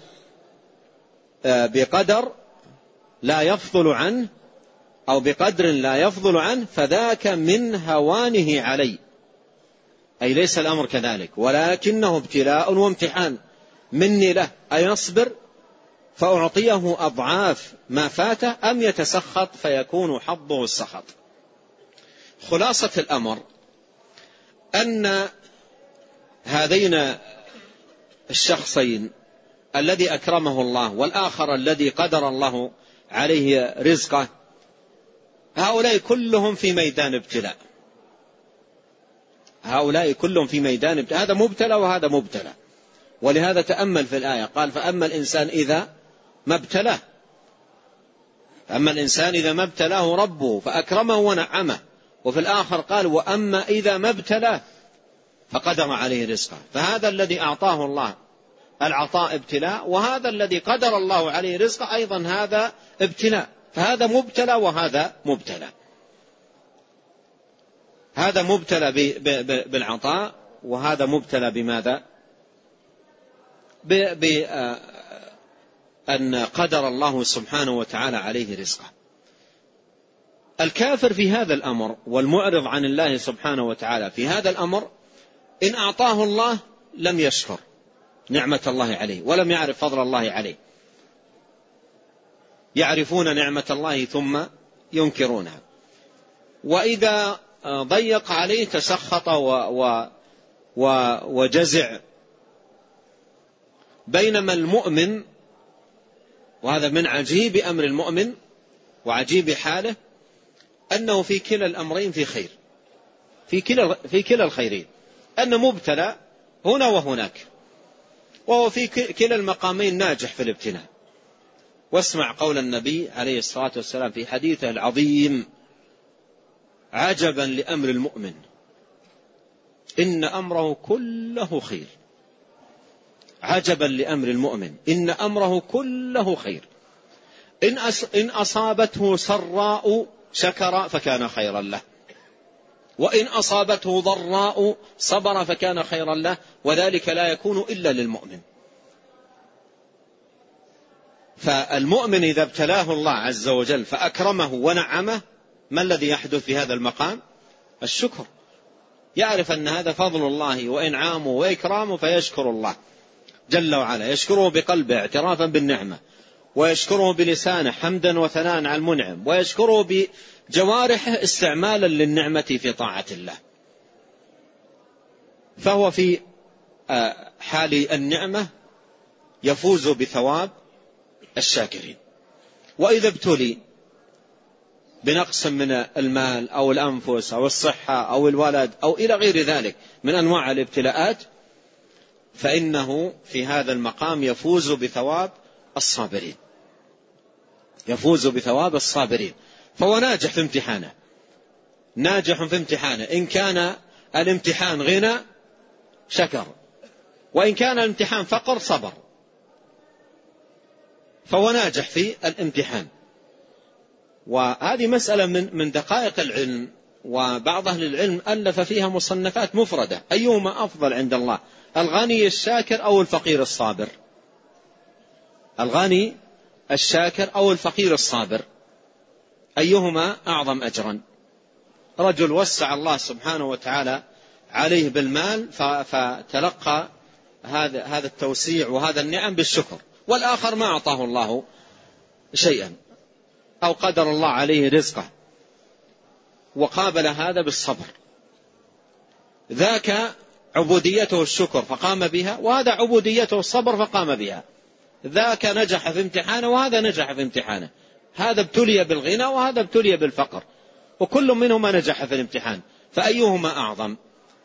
بقدر لا يفضل عنه أو بقدر لا يفضل عنه فذاك من هوانه علي، أي ليس الأمر كذلك، ولكنه ابتلاء وامتحان مني له، أي يصبر فأعطيه أضعاف ما فاته أم يتسخط فيكون حظه السخط. خلاصة الأمر أن هذين الشخصين الذي أكرمه الله والآخر الذي قدر الله عليه رزقه، هؤلاء كلهم في ميدان ابتلاء، هؤلاء كلهم في ميدان ابتلاء، هذا مبتلى وهذا مبتلى. ولهذا تأمل في الآية، قال فأما الإنسان إذا ما ابتلاه، أما الإنسان إذا ما ابتلاه ربه فأكرمه ونعمه، وفي الآخر قال وأما إذا ما ابتلاه فقدر عليه رزقه. فهذا الذي أعطاه الله العطاء ابتلاء، وهذا الذي قدر الله عليه رزقه أيضا هذا ابتلاء، فهذا مبتلى وهذا مبتلى، هذا مبتلى بالعطاء وهذا مبتلى بماذا؟ بأن قدر الله سبحانه وتعالى عليه رزقه. الكافر في هذا الأمر والمعرض عن الله سبحانه وتعالى في هذا الأمر، إن أعطاه الله لم يشكر نعمة الله عليه ولم يعرف فضل الله عليه، يعرفون نعمة الله ثم ينكرونها، وإذا ضيق عليه تسخط وجزع. بينما المؤمن، وهذا من عجيب أمر المؤمن وعجيب حاله، أنه في كلا الأمرين في خير، في كلا الخيرين، أنه مبتلى هنا وهناك، وهو في كلا المقامين ناجح في الابتلاء. واسمع قول النبي عليه الصلاة والسلام في حديثه العظيم: عجبا لأمر المؤمن إن أمره كله خير. عجبا لأمر المؤمن إن أمره كله خير، إن أصابته سراء شكر فكان خيرا له، وإن أصابته ضراء صبر فكان خيرا له، وذلك لا يكون إلا للمؤمن. فالمؤمن إذا ابتلاه الله عز وجل فأكرمه ونعمه، ما الذي يحدث في هذا المقام؟ الشكر، يعرف أن هذا فضل الله وإنعامه وإكرامه فيشكر الله جل وعلا، يشكره بقلبه اعترافا بالنعمة، ويشكره بلسانه حمدا وثناء على المنعم، ويشكره بجوارحه استعمالا للنعمة في طاعة الله. فهو في حال النعمة يفوز بثواب الشاكرين. وإذا ابتلي بنقص من المال أو الأنفس أو الصحة أو الولد أو إلى غير ذلك من أنواع الابتلاءات، فإنه في هذا المقام يفوز بثواب الصابرين، يفوز بثواب الصابرين. فهو ناجح في امتحانه، ناجح في امتحانه. إن كان الامتحان غنى شكر، وإن كان الامتحان فقر صبر، فهو ناجح في الامتحان. وهذه مسألة من دقائق العلم، وبعض أهل العلم ألف فيها مصنفات مفردة: أيهما أفضل عند الله، الغني الشاكر أو الفقير الصابر؟ الغني الشاكر أو الفقير الصابر، أيهما أعظم أجرا؟ رجل وسع الله سبحانه وتعالى عليه بالمال فتلقى هذا التوسيع وهذا النعم بالشكر، والآخر ما أعطاه الله شيئا أو قدر الله عليه رزقه وقابل هذا بالصبر، ذاك عبوديته الشكر فقام بها، وهذا عبوديته الصبر فقام بها. ذاك نجح في امتحانه وهذا نجح في امتحانه، هذا ابتلي بالغنى وهذا ابتلي بالفقر، وكل منهما نجح في الامتحان. فأيهما أعظم؟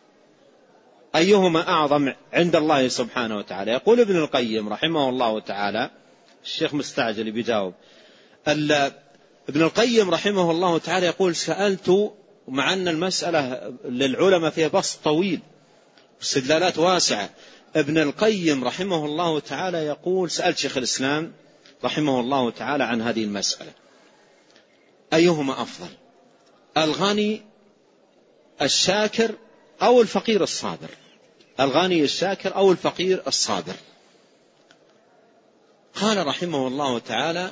أيهما أعظم عند الله سبحانه وتعالى؟ يقول ابن القيم رحمه الله تعالى، الشيخ مستعجل بيجاوب. ابن القيم رحمه الله تعالى يقول: سألت، مع أن المسألة للعلماء فيها بسط طويل واستدلالات واسعة، ابن القيم رحمه الله تعالى يقول: سألت شيخ الإسلام رحمه الله تعالى عن هذه المسألة، أيهما أفضل، الغني الشاكر أو الفقير الصابر؟ الغني الشاكر أو الفقير الصابر؟ قال رحمه الله تعالى: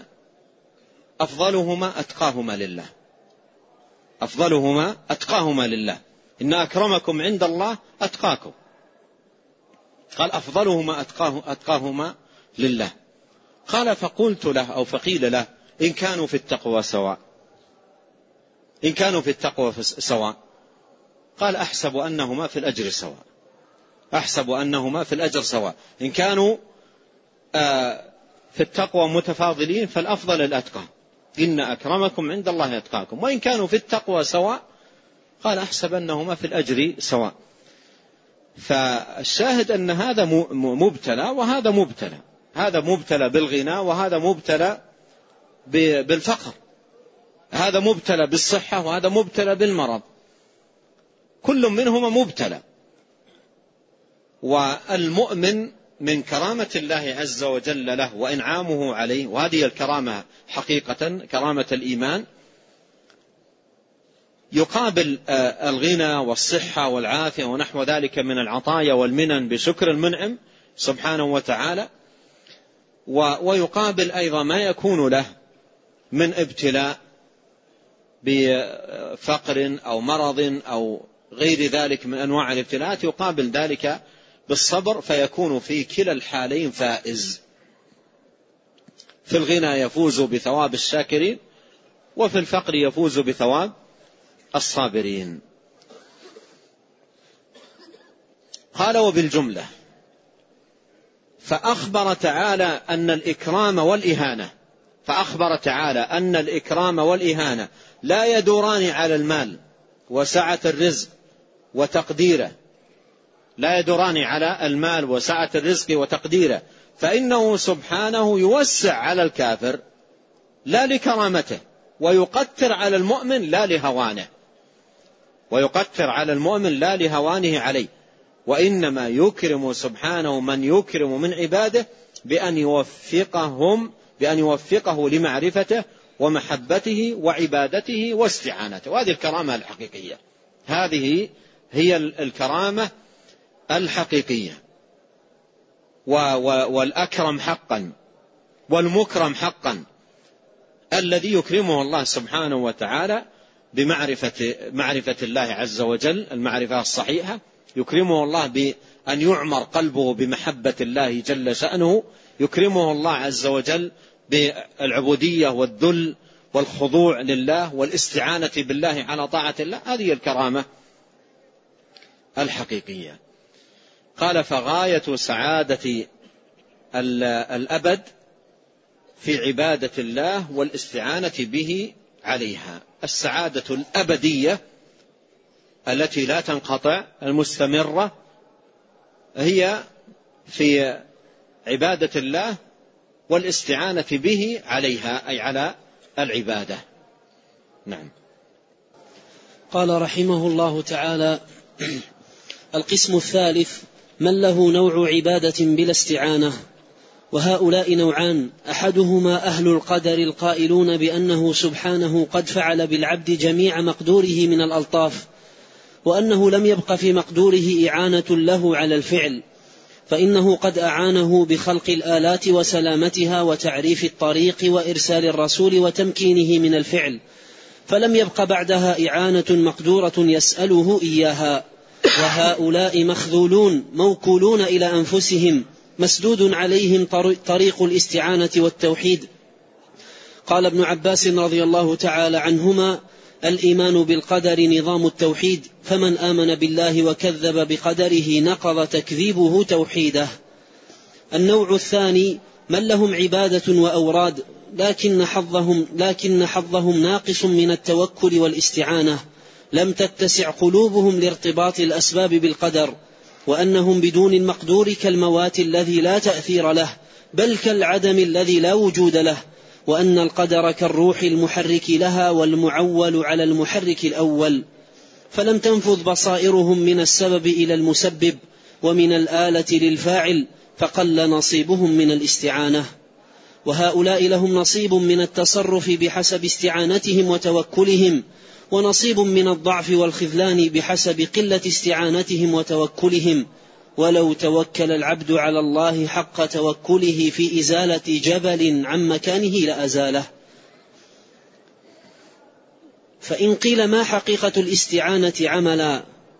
أفضلهما أتقاهما لله، أفضلهما أتقاهما لله. إن أكرمكم عند الله أتقاكم. قال أفضلهما أتقاهما لله. قال فقلت له أو فقيل له إن كانوا في التقوى سواء، إن كانوا في التقوى سواء. قال أحسب أنهما في الأجر سواء، أحسب أنهما في الأجر سواء. إن كانوا في التقوى متفاضلين فالأفضل الأتقى، إن أكرمكم عند الله أتقاكم. وإن كانوا في التقوى سواء قال أحسب أنهما في الأجر سواء. فالشاهد أن هذا مبتلى وهذا مبتلى، هذا مبتلى بالغنى وهذا مبتلى بالفقر، هذا مبتلى بالصحة وهذا مبتلى بالمرض، كل منهما مبتلى. والمؤمن من كرامة الله عز وجل له وإنعامه عليه، وهذه الكرامة حقيقة كرامة الإيمان، يقابل الغنى والصحة والعافية ونحو ذلك من العطايا والمنن بشكر المنعم سبحانه وتعالى، ويقابل أيضا ما يكون له من ابتلاء بفقر أو مرض أو غير ذلك من أنواع الابتلاءات، يقابل ذلك بالصبر، فيكون في كلا الحالين فائز. في الغنى يفوز بثواب الشاكرين، وفي الفقر يفوز بثواب الصابرين. قال وبالجملة فأخبر تعالى أن الإكرام والإهانة، فأخبر تعالى أن الإكرام والإهانة لا يدوران على المال وسعة الرزق وتقديره، لا يدوران على المال وسعة الرزق وتقديره، فإنه سبحانه يوسع على الكافر لا لكرامته، ويقتر على المؤمن لا لهوانه، ويقتر على المؤمن لا لهوانه عليه، وإنما يكرم سبحانه من يكرم من عباده بأن يوفقه لمعرفته ومحبته وعبادته واستعانته. وهذه الكرامة الحقيقية، هذه هي الكرامة الحقيقية. والأكرم حقا والمكرم حقا الذي يكرمه الله سبحانه وتعالى بمعرفة الله عز وجل، المعرفة الصحيحة، يكرمه الله بأن يعمر قلبه بمحبة الله جل شأنه، يكرمه الله عز وجل بالعبودية والذل والخضوع لله والاستعانة بالله على طاعة الله. هذه الكرامة الحقيقية. قال فغاية سعادة الأبد في عبادة الله والاستعانة به عليها، السعادة الأبدية التي لا تنقطع المستمرة هي في عبادة الله والاستعانة به عليها، أي على العبادة. نعم. قال رحمه الله تعالى: القسم الثالث من له نوع عبادة بلا استعانة، وهؤلاء نوعان: أحدهما أهل القدر القائلون بأنه سبحانه قد فعل بالعبد جميع مقدوره من الألطاف، وأنه لم يبق في مقدوره إعانة له على الفعل، فإنه قد أعانه بخلق الآلات وسلامتها وتعريف الطريق وإرسال الرسول وتمكينه من الفعل، فلم يبق بعدها إعانة مقدورة يسأله إياها. وهؤلاء مخذولون موكولون إلى أنفسهم، مسدود عليهم طريق الاستعانة والتوحيد. قال ابن عباس رضي الله تعالى عنهما: الإيمان بالقدر نظام التوحيد، فمن آمن بالله وكذب بقدره نقض تكذيبه توحيده. النوع الثاني من لهم عبادة وأوراد لكن حظهم ناقص من التوكل والاستعانة، لم تتسع قلوبهم لارتباط الأسباب بالقدر، وأنهم بدون المقدور كالموات الذي لا تأثير له، بل كالعدم الذي لا وجود له، وأن القدر كالروح المحرك لها والمعول على المحرك الأول، فلم تنفذ بصائرهم من السبب إلى المسبب ومن الآلة للفاعل، فقل نصيبهم من الاستعانة. وهؤلاء لهم نصيب من التصرف بحسب استعانتهم وتوكلهم، ونصيب من الضعف والخذلان بحسب قلة استعانتهم وتوكلهم. ولو توكل العبد على الله حق توكله في إزالة جبل عن مكانه لأزاله. فإن قيل ما حقيقة الاستعانة عملا،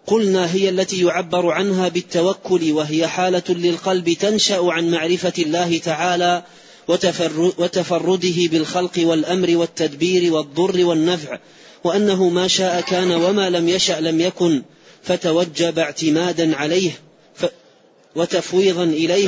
قلنا هي التي يعبر عنها بالتوكل، وهي حالة للقلب تنشأ عن معرفة الله تعالى وتفرده بالخلق والأمر والتدبير والضر والنفع، وأنه ما شاء كان وما لم يشأ لم يكن، فتوجب اعتمادا عليه وتفويضا إليه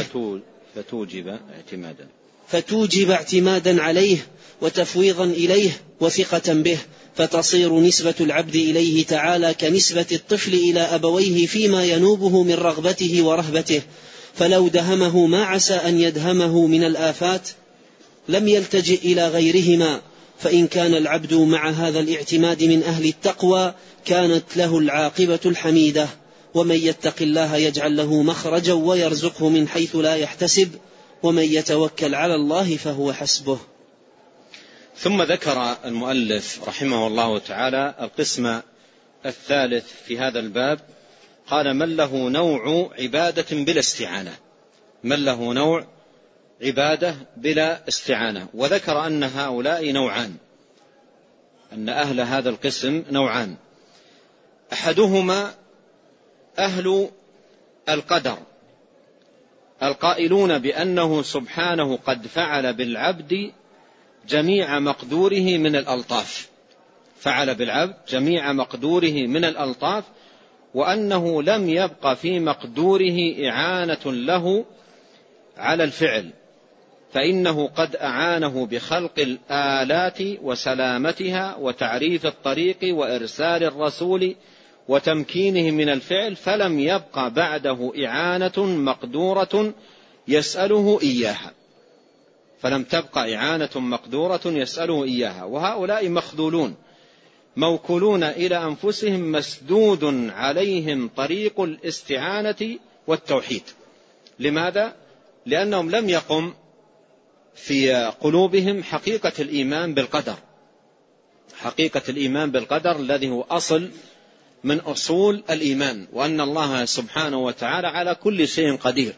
فتوجب اعتمادا عليه وتفويضا إليه وثقة به، فتصير نسبة العبد إليه تعالى كنسبة الطفل إلى أبويه فيما ينوبه من رغبته ورهبته، فلو دهمه ما عسى أن يدهمه من الآفات لم يلتجئ إلى غيرهما. فإن كان العبد مع هذا الاعتماد من أهل التقوى كانت له العاقبة الحميدة. ومن يتق الله يجعل له مخرجا ويرزقه من حيث لا يحتسب، ومن يتوكل على الله فهو حسبه. ثم ذكر المؤلف رحمه الله تعالى القسم الثالث في هذا الباب، قال: من له نوع عبادة بلا استعانة. من له نوع عبادة بلا استعانة. وذكر أن هؤلاء نوعان، أن أهل هذا القسم نوعان. أحدهما أهل القدر القائلون بأنه سبحانه قد فعل بالعبد جميع مقدوره من الألطاف، فعل بالعبد جميع مقدوره من الألطاف، وأنه لم يبق في مقدوره إعانة له على الفعل، فإنه قد أعانه بخلق الآلات وسلامتها وتعريف الطريق وإرسال الرسول وتمكينه من الفعل، فلم يبق بعده إعانة مقدورة يسأله إياها. فلم تبقى إعانة مقدورة يسأله إياها. وهؤلاء مخذولون موكولون إلى أنفسهم، مسدود عليهم طريق الاستعانة والتوحيد. لماذا؟ لأنهم لم يقم في قلوبهم حقيقة الإيمان بالقدر، حقيقة الإيمان بالقدر الذي هو أصل من أصول الإيمان، وأن الله سبحانه وتعالى على كل شيء قدير،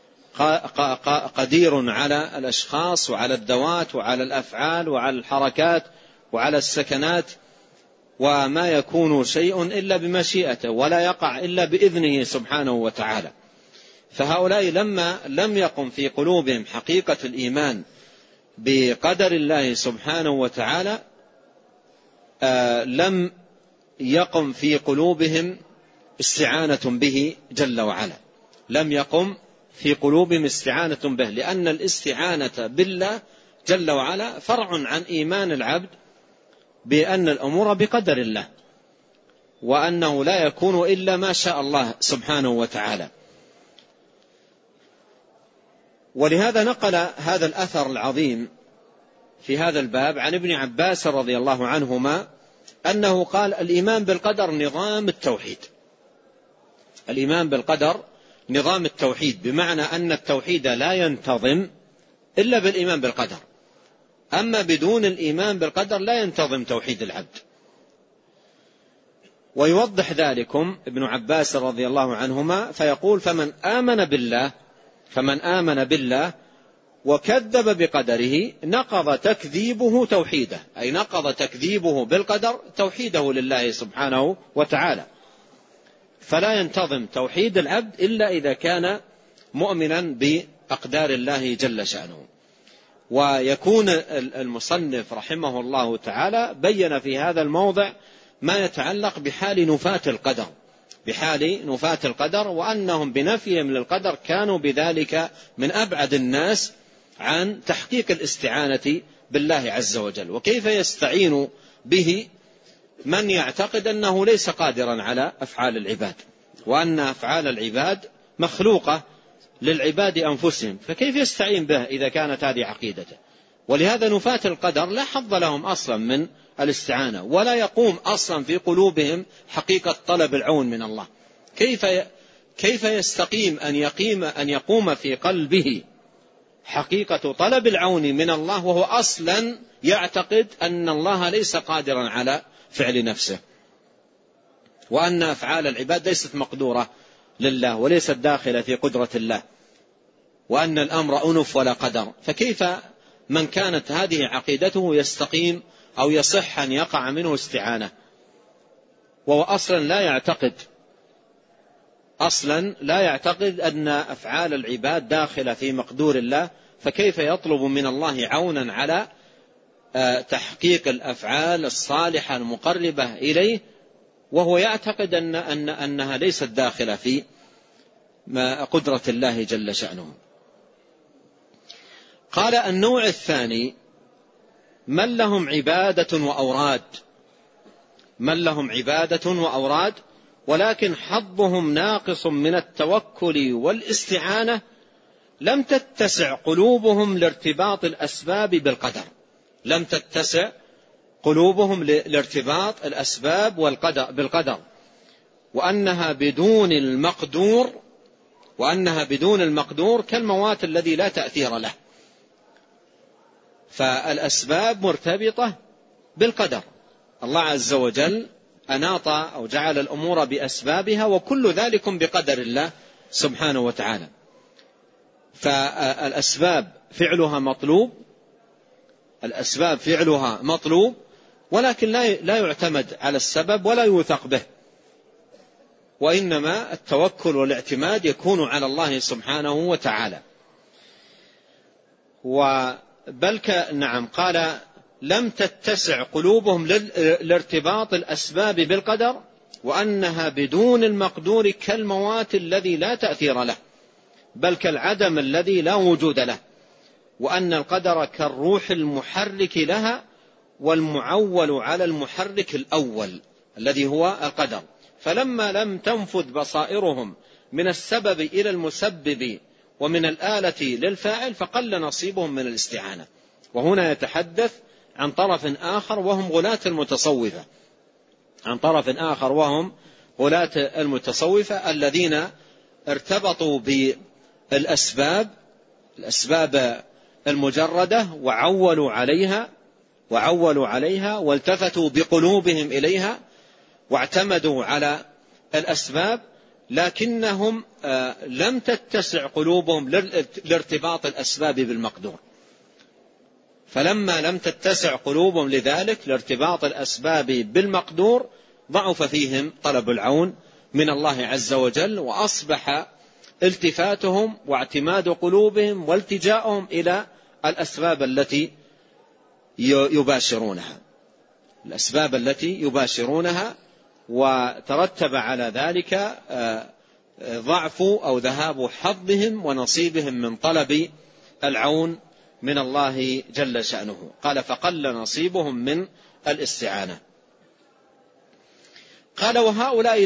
قدير على الأشخاص وعلى الذوات وعلى الأفعال وعلى الحركات وعلى السكنات، وما يكون شيء إلا بمشيئته ولا يقع إلا بإذنه سبحانه وتعالى. فهؤلاء لما لم يقم في قلوبهم حقيقة الإيمان بقدر الله سبحانه وتعالى، لم يقم في قلوبهم استعانة به جل وعلا، لم يقم في قلوبهم استعانة به، لأن الاستعانة بالله جل وعلا فرع عن إيمان العبد بأن الأمور بقدر الله، وأنه لا يكون إلا ما شاء الله سبحانه وتعالى. ولهذا نقل هذا الأثر العظيم في هذا الباب عن ابن عباس رضي الله عنهما أنه قال: الإيمان بالقدر نظام التوحيد. الإيمان بالقدر نظام التوحيد، بمعنى أن التوحيد لا ينتظم إلا بالإيمان بالقدر، أما بدون الإيمان بالقدر لا ينتظم توحيد العبد. ويوضح ذلكم ابن عباس رضي الله عنهما فيقول: فمن آمن بالله وكذب بقدره نقض تكذيبه توحيده، أي نقض تكذيبه بالقدر توحيده لله سبحانه وتعالى. فلا ينتظم توحيد العبد إلا إذا كان مؤمنا بأقدار الله جل شأنه. ويكون المصنف رحمه الله تعالى بين في هذا الموضع ما يتعلق بحال نفاة القدر، وأنهم بنفيهم للقدر كانوا بذلك من أبعد الناس عن تحقيق الاستعانة بالله عز وجل. وكيف يستعين به من يعتقد أنه ليس قادرا على أفعال العباد، وأن أفعال العباد مخلوقة للعباد أنفسهم، فكيف يستعين به إذا كانت هذه عقيدته؟ ولهذا نفاة القدر لا حظ لهم أصلا من الاستعانة، ولا يقوم أصلا في قلوبهم حقيقة طلب العون من الله. كيف يستقيم أن يقوم في قلبه حقيقة طلب العون من الله وهو أصلا يعتقد أن الله ليس قادرا على فعل نفسه، وأن أفعال العباد ليست مقدورة لله وليست داخلة في قدرة الله، وأن الأمر أنف ولا قدر. فكيف من كانت هذه عقيدته يستقيم أو يصح أن يقع منه استعانة وهو أصلا لا يعتقد أصلا لا يعتقد أن أفعال العباد داخلة في مقدور الله، فكيف يطلب من الله عونا على تحقيق الأفعال الصالحة المقربة إليه وهو يعتقد أنها ليست داخلة في قدرة الله جل شأنه. قال النوع الثاني من لهم عبادة وأوراد ولكن حظهم ناقص من التوكل والاستعانة، لم تتسع قلوبهم لارتباط الأسباب بالقدر، وأنها بدون المقدور كالموات الذي لا تأثير له. فالأسباب مرتبطة بالقدر، الله عز وجل أناط أو جعل الأمور بأسبابها، وكل ذلك بقدر الله سبحانه وتعالى. فالأسباب فعلها مطلوب، ولكن لا يعتمد على السبب ولا يوثق به، وإنما التوكل والاعتماد يكون على الله سبحانه وتعالى. قال لم تتسع قلوبهم لارتباط الأسباب بالقدر، وأنها بدون المقدور كالموات الذي لا تأثير له، بل كالعدم الذي لا وجود له، وأن القدر كالروح المحرك لها والمعول على المحرك الأول الذي هو القدر. فلما لم تنفذ بصائرهم من السبب إلى المسبب ومن الآلة للفاعل فقل نصيبهم من الاستعانة. وهنا يتحدث عن طرف آخر وهم غلاة المتصوفة الذين ارتبطوا بالأسباب المجردة وعولوا عليها والتفتوا بقلوبهم إليها واعتمدوا على الأسباب، لكنهم لم تتسع قلوبهم لارتباط الأسباب بالمقدور. فلما لم تتسع قلوبهم لذلك لارتباط الأسباب بالمقدور ضعف فيهم طلب العون من الله عز وجل، وأصبح التفاتهم واعتماد قلوبهم والتجاؤهم إلى الأسباب التي يباشرونها، وترتب على ذلك ضعف أو ذهاب حظهم ونصيبهم من طلب العون من الله جل شأنه. قال فقل نصيبهم من الاستعانة. قال وهؤلاء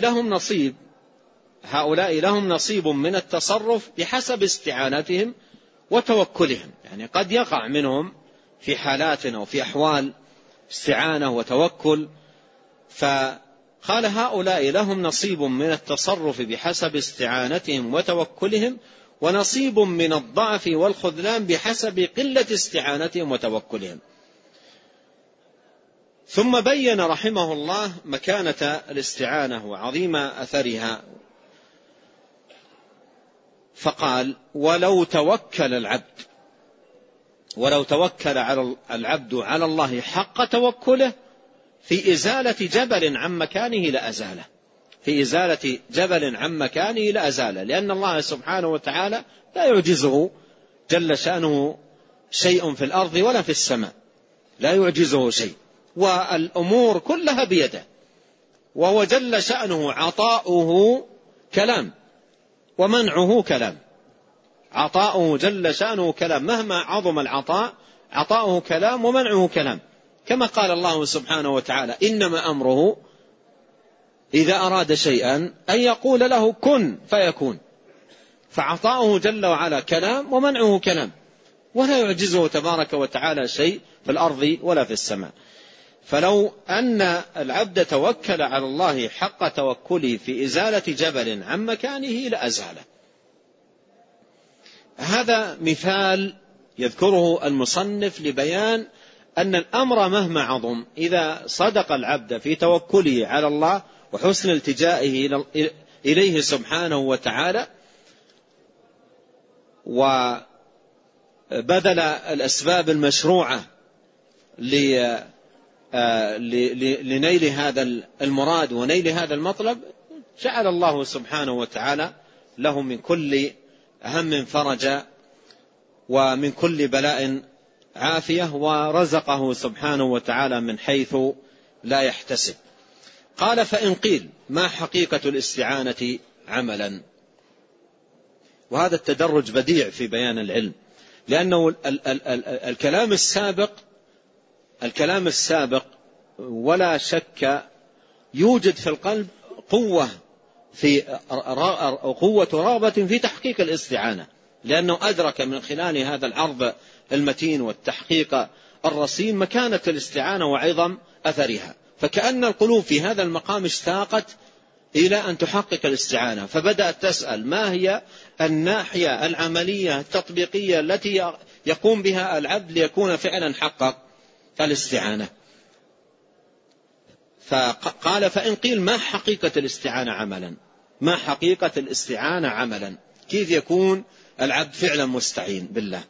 لهم نصيب من التصرف بحسب استعانتهم وتوكلهم، يعني قد يقع منهم في حالات أو في أحوال استعانة وتوكل. فقال هؤلاء لهم نصيب من التصرف بحسب استعانتهم وتوكلهم، ونصيب من الضعف والخذلان بحسب قلة استعانتهم وتوكلهم. ثم بين رحمه الله مكانة الاستعانة وعظيم أثرها، فقال ولو توكل العبد على الله حق توكله في إزالة جبل عن مكانه لأزاله، لأن الله سبحانه وتعالى لا يعجزه جل شأنه شيء في الأرض ولا في السماء، لا يعجزه شيء، والأمور كلها بيده، وهو جل شأنه عطاؤه كلام ومنعه كلام. عطاؤه جل شأنه كلام، مهما عظم العطاء عطاؤه كلام ومنعه كلام، كما قال الله سبحانه وتعالى إنما أمره إذا أراد شيئا أن يقول له كن فيكون. فعطاؤه جل وعلا كلام ومنعه كلام، ولا يعجزه تبارك وتعالى شيء في الأرض ولا في السماء. فلو أن العبد توكل على الله حق توكله في إزالة جبل عن مكانه لأزاله. هذا مثال يذكره المصنف لبيان أن الأمر مهما عظم إذا صدق العبد في توكله على الله وحسن التجائه إليه سبحانه وتعالى، وبذل الأسباب المشروعة لنيل هذا المراد ونيل هذا المطلب، جعل الله سبحانه وتعالى له من كل هم فرجا ومن كل بلاء عافية، ورزقه سبحانه وتعالى من حيث لا يحتسب. قال: فإن قيل ما حقيقة الاستعانة عملا؟ وهذا التدرج بديع في بيان العلم، لأنه الكلام السابق ولا شك يوجد في القلب قوة رغبة في تحقيق الاستعانة، لأنه أدرك من خلال هذا العرض المتين والتحقيق الرصين مكانة الاستعانة وعظم أثرها، فكأن القلوب في هذا المقام اشتاقت إلى أن تحقق الاستعانة، فبدأت تسأل ما هي الناحية العملية التطبيقية التي يقوم بها العبد ليكون فعلا حقق الاستعانة. فقال: فإن قيل ما حقيقة الاستعانة عملا؟ ما حقيقة الاستعانة عملا؟ كيف يكون العبد فعلا مستعين بالله؟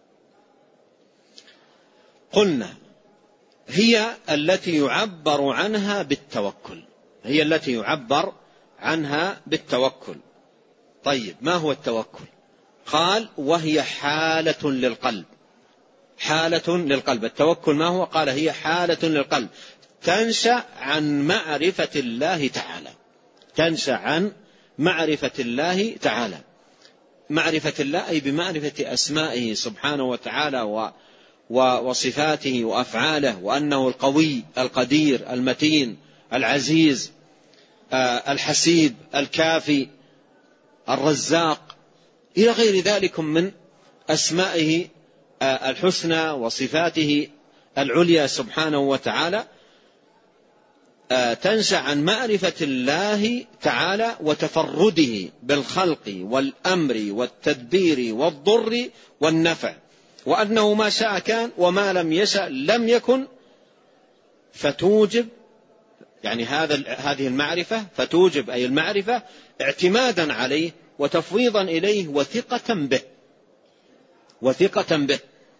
قلنا: هي التي يعبر عنها بالتوكل، هي التي يعبر عنها بالتوكل. طيب، ما هو التوكل؟ قال: وهي حالة للقلب. حالة للقلب. التوكل ما هو؟ قال: هي حالة للقلب تنشأ عن معرفة الله تعالى. تنشأ عن معرفة الله تعالى. معرفة الله أي بمعرفة أسمائه سبحانه وتعالى وصفاته وأفعاله، وأنه القوي القدير المتين العزيز الحسيب الكافي الرزاق إلى غير ذلك من أسمائه الحسنى وصفاته العليا سبحانه وتعالى. تنشأ عن معرفة الله تعالى وتفرده بالخلق والأمر والتدبير والضر والنفع، وأنه ما شاء كان وما لم يشأ لم يكن، فتوجب يعني هذه المعرفة فتوجب أي المعرفة اعتمادا عليه وتفويضا إليه وثقة به.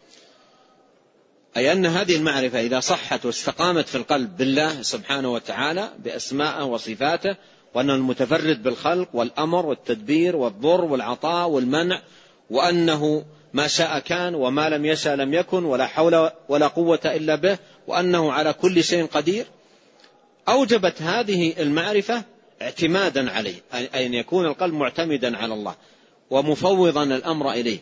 أي أن هذه المعرفة إذا صحت واستقامت في القلب بالله سبحانه وتعالى بأسمائه وصفاته، وأنه المتفرد بالخلق والأمر والتدبير والضر والعطاء والمنع، وأنه ما شاء كان وما لم يشأ لم يكن، ولا حول ولا قوة إلا به، وأنه على كل شيء قدير، أوجبت هذه المعرفة اعتمادا عليه، أي أن يكون القلب معتمدا على الله ومفوضا الأمر إليه،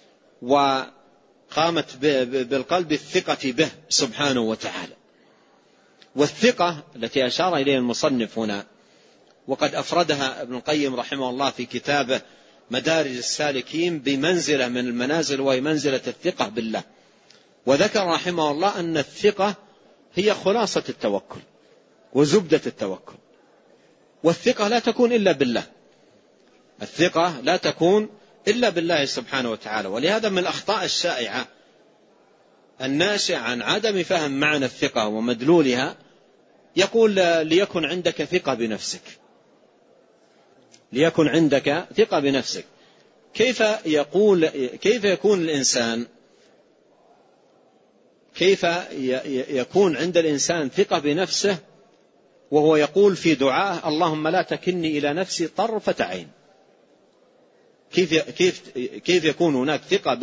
وقامت بالقلب الثقة به سبحانه وتعالى. والثقة التي أشار إليه المصنف هنا، وقد أفردها ابن القيم رحمه الله في كتابه مدارج السالكين بمنزلة من المنازل، وهي منزلة الثقة بالله. وذكر رحمه الله أن الثقة هي خلاصة التوكل وزبدة التوكل، والثقة لا تكون إلا بالله. الثقة لا تكون إلا بالله سبحانه وتعالى. ولهذا من الأخطاء الشائعة الناشئة عن عدم فهم معنى الثقة ومدلولها، يقول: ليكن عندك ثقة بنفسك. ليكن عندك ثقة بنفسك. كيف يكون الإنسان، كيف يكون عند الإنسان ثقة بنفسه وهو يقول في دعائه: اللهم لا تكلني إلى نفسي طرفة عين؟ كيف يكون هناك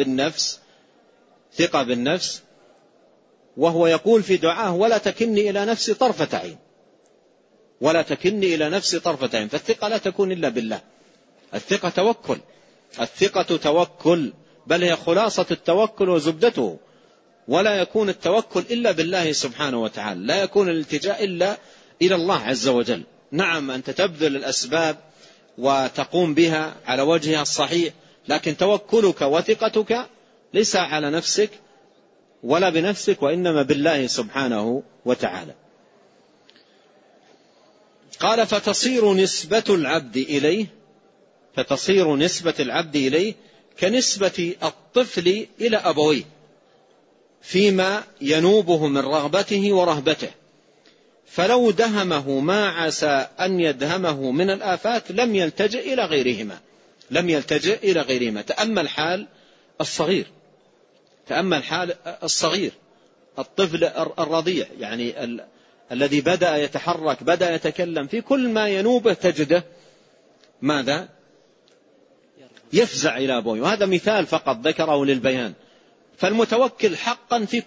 ثقة بالنفس وهو يقول في دعائه: ولا تكلني إلى نفسي طرفة عين؟ ولا تكلني إلى نفسي طرفة عين. فالثقة لا تكون إلا بالله. الثقة توكل. الثقة توكل، بل هي خلاصة التوكل وزبدته. ولا يكون التوكل إلا بالله سبحانه وتعالى، لا يكون الالتجاء إلا إلى الله عز وجل. نعم، أنت تبذل الأسباب وتقوم بها على وجهها الصحيح، لكن توكلك وثقتك ليس على نفسك ولا بنفسك، وإنما بالله سبحانه وتعالى. قال: فتصير نسبة العبد إليه كنسبة الطفل إلى أبويه فيما ينوبه من رغبته ورهبته، فلو دهمه ما عسى أن يدهمه من الآفات لم يلتجئ إلى غيرهما. تأمل حال الصغير، الطفل الرضيع، يعني الذي بدأ يتحرك بدأ يتكلم، في كل ما ينوبه تجده ماذا؟ يفزع إلى أبويه. وهذا مثال فقط ذكره للبيان. فالمتوكل حقا في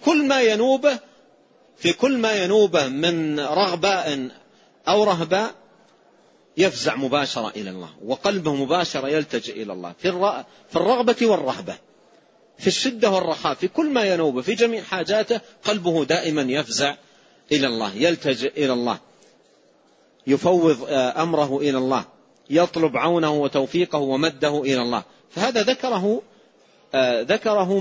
كل ما ينوبه من رغباء أو رهباء يفزع مباشرة إلى الله، وقلبه مباشرة يلتجئ إلى الله في الرغبة والرهبة، في الشدة والرخاء، في كل ما ينوبه في جميع حاجاته قلبه دائما يفزع إلى الله، يلتجئ إلى الله، يفوض أمره إلى الله، يطلب عونه وتوفيقه ومده إلى الله. فهذا ذكره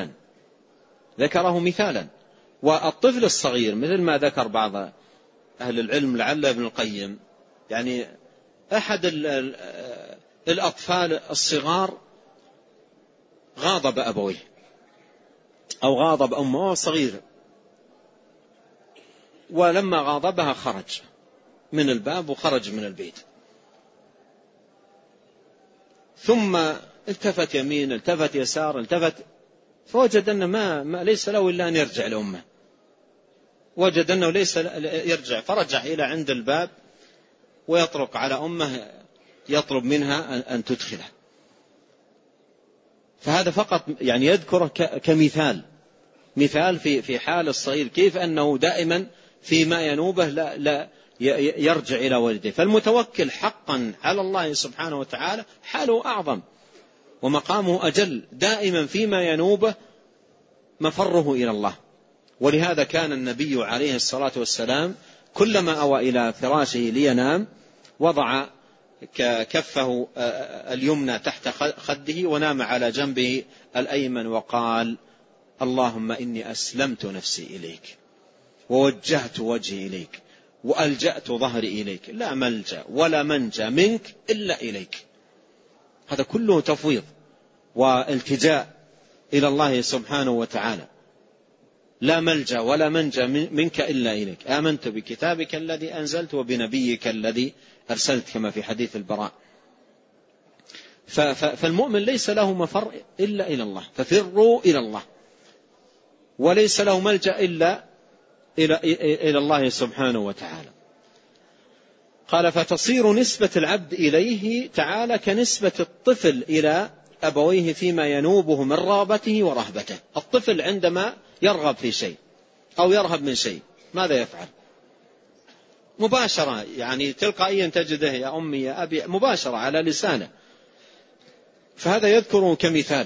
مثالا. والطفل الصغير مثل ما ذكر بعض أهل العلم لعل ابن القيم، يعني أحد الأطفال الصغار غاضب أبويه أو غاضب أمه صغير، ولما غاضبها خرج من الباب وخرج من البيت، ثم التفت يمين التفت يسار فوجد أنه ما ليس له إلا أن يرجع لأمه، وجد أنه ليس يرجع، فرجع إلى عند الباب ويطرق على أمه يطلب منها أن تدخله. فهذا فقط يعني يذكره مثال في حال الصغير، كيف أنه دائما فيما ينوبه لا يرجع إلى والده. فالمتوكل حقا على الله سبحانه وتعالى حاله أعظم ومقامه أجل، دائما فيما ينوبه مفره إلى الله. ولهذا كان النبي عليه الصلاة والسلام كلما أوى إلى فراشه لينام وضع كفه اليمنى تحت خده ونام على جنبه الأيمن وقال: اللهم إني أسلمت نفسي إليك ووجهت وجهي إليك وألجأت ظهري إليك، لا ملجأ ولا منجا منك إلا إليك. هذا كله تفويض والتجاء إلى الله سبحانه وتعالى. لا ملجأ ولا منجا منك إلا إليك، آمنت بكتابك الذي أنزلت وبنبيك الذي أرسلت، كما في حديث البراء. فالمؤمن ليس له مفر إلا إلى الله، ففروا إلى الله، وليس له ملجأ إلا إلى الله سبحانه وتعالى. قال: فتصير نسبة العبد إليه تعالى كنسبة الطفل إلى أبويه فيما ينوبه من رغبته ورهبته. الطفل عندما يرغب في شيء أو يرهب من شيء ماذا يفعل؟ مباشرة، يعني تلقائيا تجده يا أمي يا أبي، مباشرة على لسانه. فهذا يذكره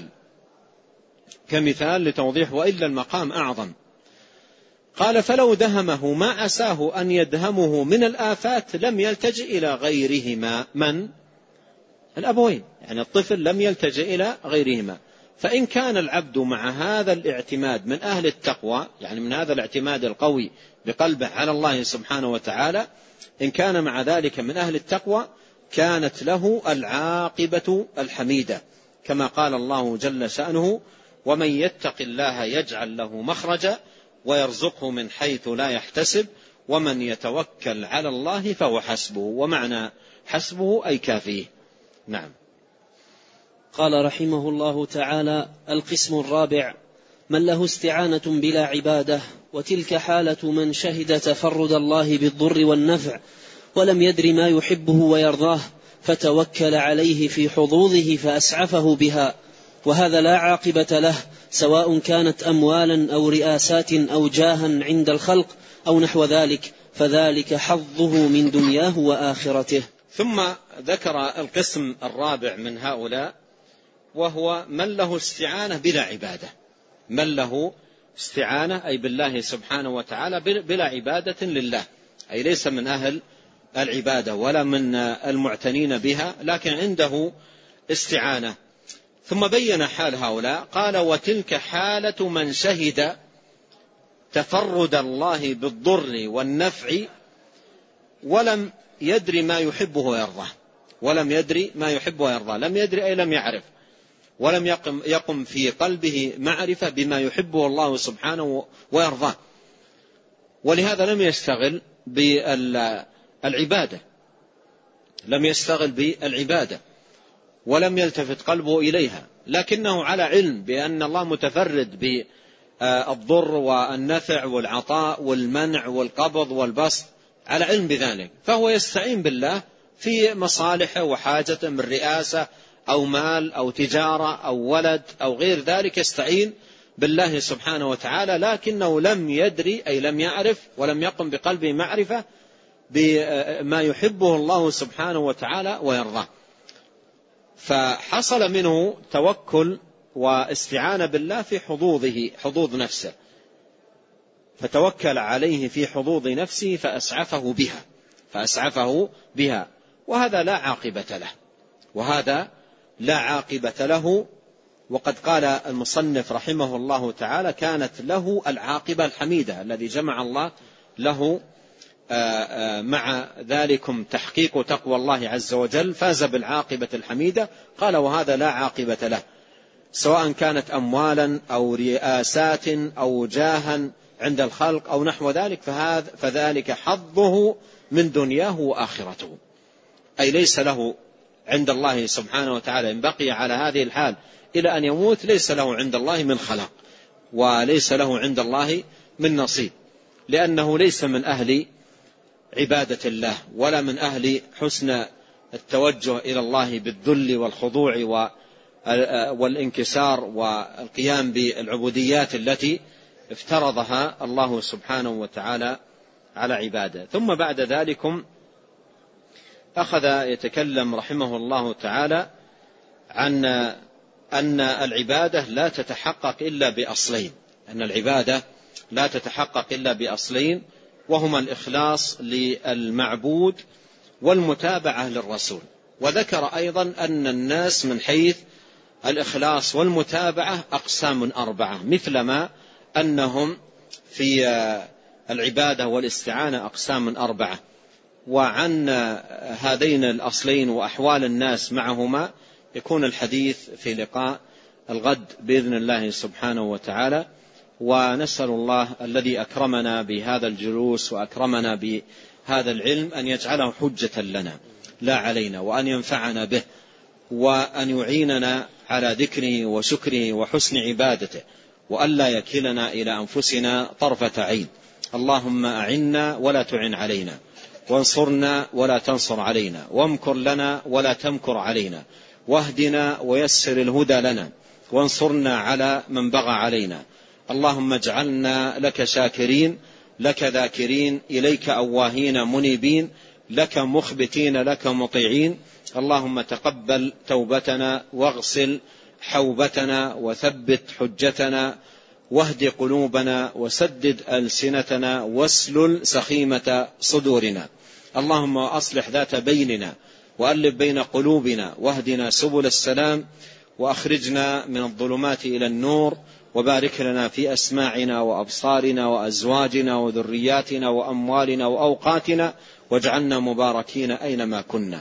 كمثال لتوضيح، وإلا المقام أعظم. قال: فلو دهمه ما عساه أن يدهمه من الآفات لم يلتجئ إلى غيرهما. من؟ الأبوين، يعني الطفل لم يلتجئ إلى غيرهما. فإن كان العبد مع هذا الاعتماد من أهل التقوى، يعني من هذا الاعتماد القوي بقلبه على الله سبحانه وتعالى، إن كان مع ذلك من أهل التقوى كانت له العاقبة الحميدة، كما قال الله جل شأنه: ومن يتق الله يجعل له مخرجا ويرزقه من حيث لا يحتسب ومن يتوكل على الله فهو حسبه. ومعنى حسبه أي كافيه. نعم. قال رحمه الله تعالى: القسم الرابع: من له استعانة بلا عبادة، وتلك حالة من شهد تفرد الله بالضر والنفع ولم يدر ما يحبه ويرضاه فتوكل عليه في حظوظه فأسعفه بها، وهذا لا عاقبة له، سواء كانت أموالا أو رئاسات أو جاها عند الخلق أو نحو ذلك، فذلك حظه من دنياه وآخرته. ثم ذكر القسم الرابع من هؤلاء، وهو من له استعانة بلا عبادة. من له استعانة أي بالله سبحانه وتعالى بلا عبادة لله، أي ليس من أهل العبادة ولا من المعتنين بها، لكن عنده استعانة. ثم بين حال هؤلاء قال: وتلك حالة من شهد تفرد الله بالضر والنفع ولم يدري ما يحبه ويرضاه. ولم يدري ما يحبه ويرضاه، لم يدري أي لم يعرف، ولم يقم في قلبه معرفة بما يحبه الله سبحانه ويرضاه، ولهذا لم يشتغل بالعبادة، ولم يلتفت قلبه إليها، لكنه على علم بأن الله متفرد الضر والنفع والعطاء والمنع والقبض والبسط، على علم بذلك، فهو يستعين بالله في مصالحه وحاجة من رئاسة أو مال أو تجارة أو ولد أو غير ذلك، يستعين بالله سبحانه وتعالى، لكنه لم يدري أي لم يعرف ولم يقم بقلبه معرفة بما يحبه الله سبحانه وتعالى ويرضاه، فحصل منه توكل واستعانة بالله في حظوظه، حظوظ نفسه، فتوكل عليه في حظوظ نفسه فأسعفه بها، وهذا لا عاقبة له. وقد قال المصنف رحمه الله تعالى: كانت له العاقبة الحميدة، الذي جمع الله له مع ذلكم تحقيق تقوى الله عز وجل، فاز بالعاقبة الحميدة. قال: وهذا لا عاقبة له، سواء كانت أموالا أو رئاسات أو جاها عند الخلق أو نحو ذلك، فذلك حظه من دنياه وآخرته، أي ليس له عند الله سبحانه وتعالى إن بقي على هذه الحال إلى أن يموت، ليس له عند الله من خلاق، وليس له عند الله من نصيب، لأنه ليس من أهل عبادة الله، ولا من أهل حسن التوجه إلى الله بالذل والخضوع والانكسار والقيام بالعبوديات التي افترضها الله سبحانه وتعالى على عباده. ثم بعد ذلك أخذ يتكلم رحمه الله تعالى عن أن العبادة لا تتحقق إلا بأصلين، وهما الإخلاص للمعبود والمتابعة للرسول. وذكر أيضا أن الناس من حيث الإخلاص والمتابعة أقسام 4، مثل ما أنهم في العبادة والاستعانة أقسام 4. وعن هذين الأصلين وأحوال الناس معهما يكون الحديث في لقاء الغد بإذن الله سبحانه وتعالى. ونسأل الله الذي أكرمنا بهذا الجلوس وأكرمنا بهذا العلم أن يجعله حجة لنا لا علينا، وأن ينفعنا به، وأن يعيننا على ذكره وشكره وحسن عبادته، وأن لا يكلنا إلى أنفسنا طرفة عين. اللهم أعنا ولا تعن علينا، وانصرنا ولا تنصر علينا، وامكر لنا ولا تمكر علينا، واهدنا ويسر الهدى لنا، وانصرنا على من بغى علينا. اللهم اجعلنا لك شاكرين، لك ذاكرين، إليك أواهين منيبين، لك مخبتين، لك مطيعين. اللهم تقبل توبتنا، واغسل حوبتنا، وثبت حجتنا، واهد قلوبنا، وسدد ألسنتنا، واسلل سخيمة صدورنا. اللهم أصلح ذات بيننا، وألف بين قلوبنا، واهدنا سبل السلام، وأخرجنا من الظلمات إلى النور، وبارك لنا في أسماعنا وأبصارنا وأزواجنا وذرياتنا وأموالنا وأوقاتنا، واجعلنا مباركين أينما كنا.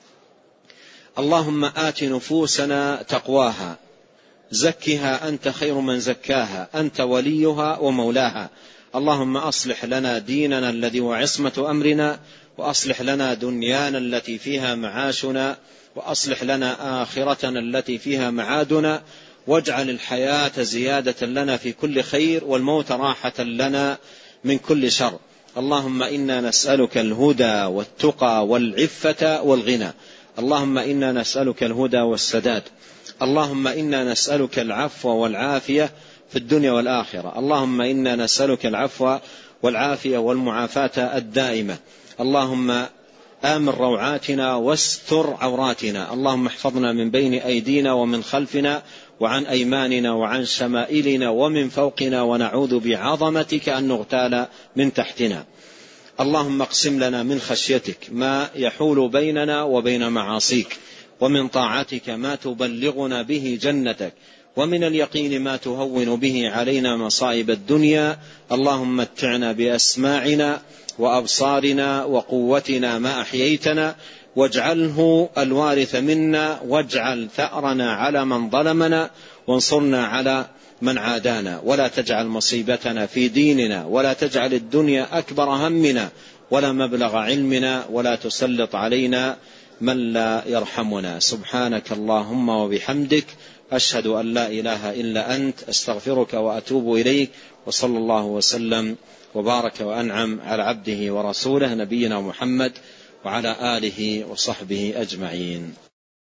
اللهم آت نفوسنا تقواها، زكها أنت خير من زكاها، أنت وليها ومولاها. اللهم أصلح لنا ديننا الذي هو عصمة أمرنا، وأصلح لنا دنيانا التي فيها معاشنا، وأصلح لنا آخرتنا التي فيها معادنا، واجعل الحياة زيادة لنا في كل خير، والموت راحة لنا من كل شر. اللهم إنا نسألك الهدى والتقى والعفة والغنى. اللهم إنا نسألك الهدى والسداد. اللهم إنا نسألك العفو والعافية في الدنيا والآخرة. اللهم إنا نسألك العفو والعافية والمعافاة الدائمة. اللهم آمن روعاتنا واستر عوراتنا. اللهم احفظنا من بين أيدينا ومن خلفنا وعن أيماننا وعن شمائلنا ومن فوقنا، ونعوذ بعظمتك أن نغتال من تحتنا. اللهم اقسم لنا من خشيتك ما يحول بيننا وبين معاصيك، ومن طاعتك ما تبلغنا به جنتك، ومن اليقين ما تهون به علينا مصائب الدنيا. اللهم متعنا بأسماعنا وأبصارنا وقوتنا ما أحييتنا، واجعله الوارث منا، واجعل ثأرنا على من ظلمنا، وانصرنا على من عادانا، ولا تجعل مصيبتنا في ديننا، ولا تجعل الدنيا أكبر همنا ولا مبلغ علمنا، ولا تسلط علينا من لا يرحمنا. سبحانك اللهم وبحمدك، أشهد أن لا إله إلا أنت، أستغفرك وأتوب إليك. وصلى الله وسلم وبارك وأنعم على عبده ورسوله نبينا محمد وعلى آله وصحبه أجمعين.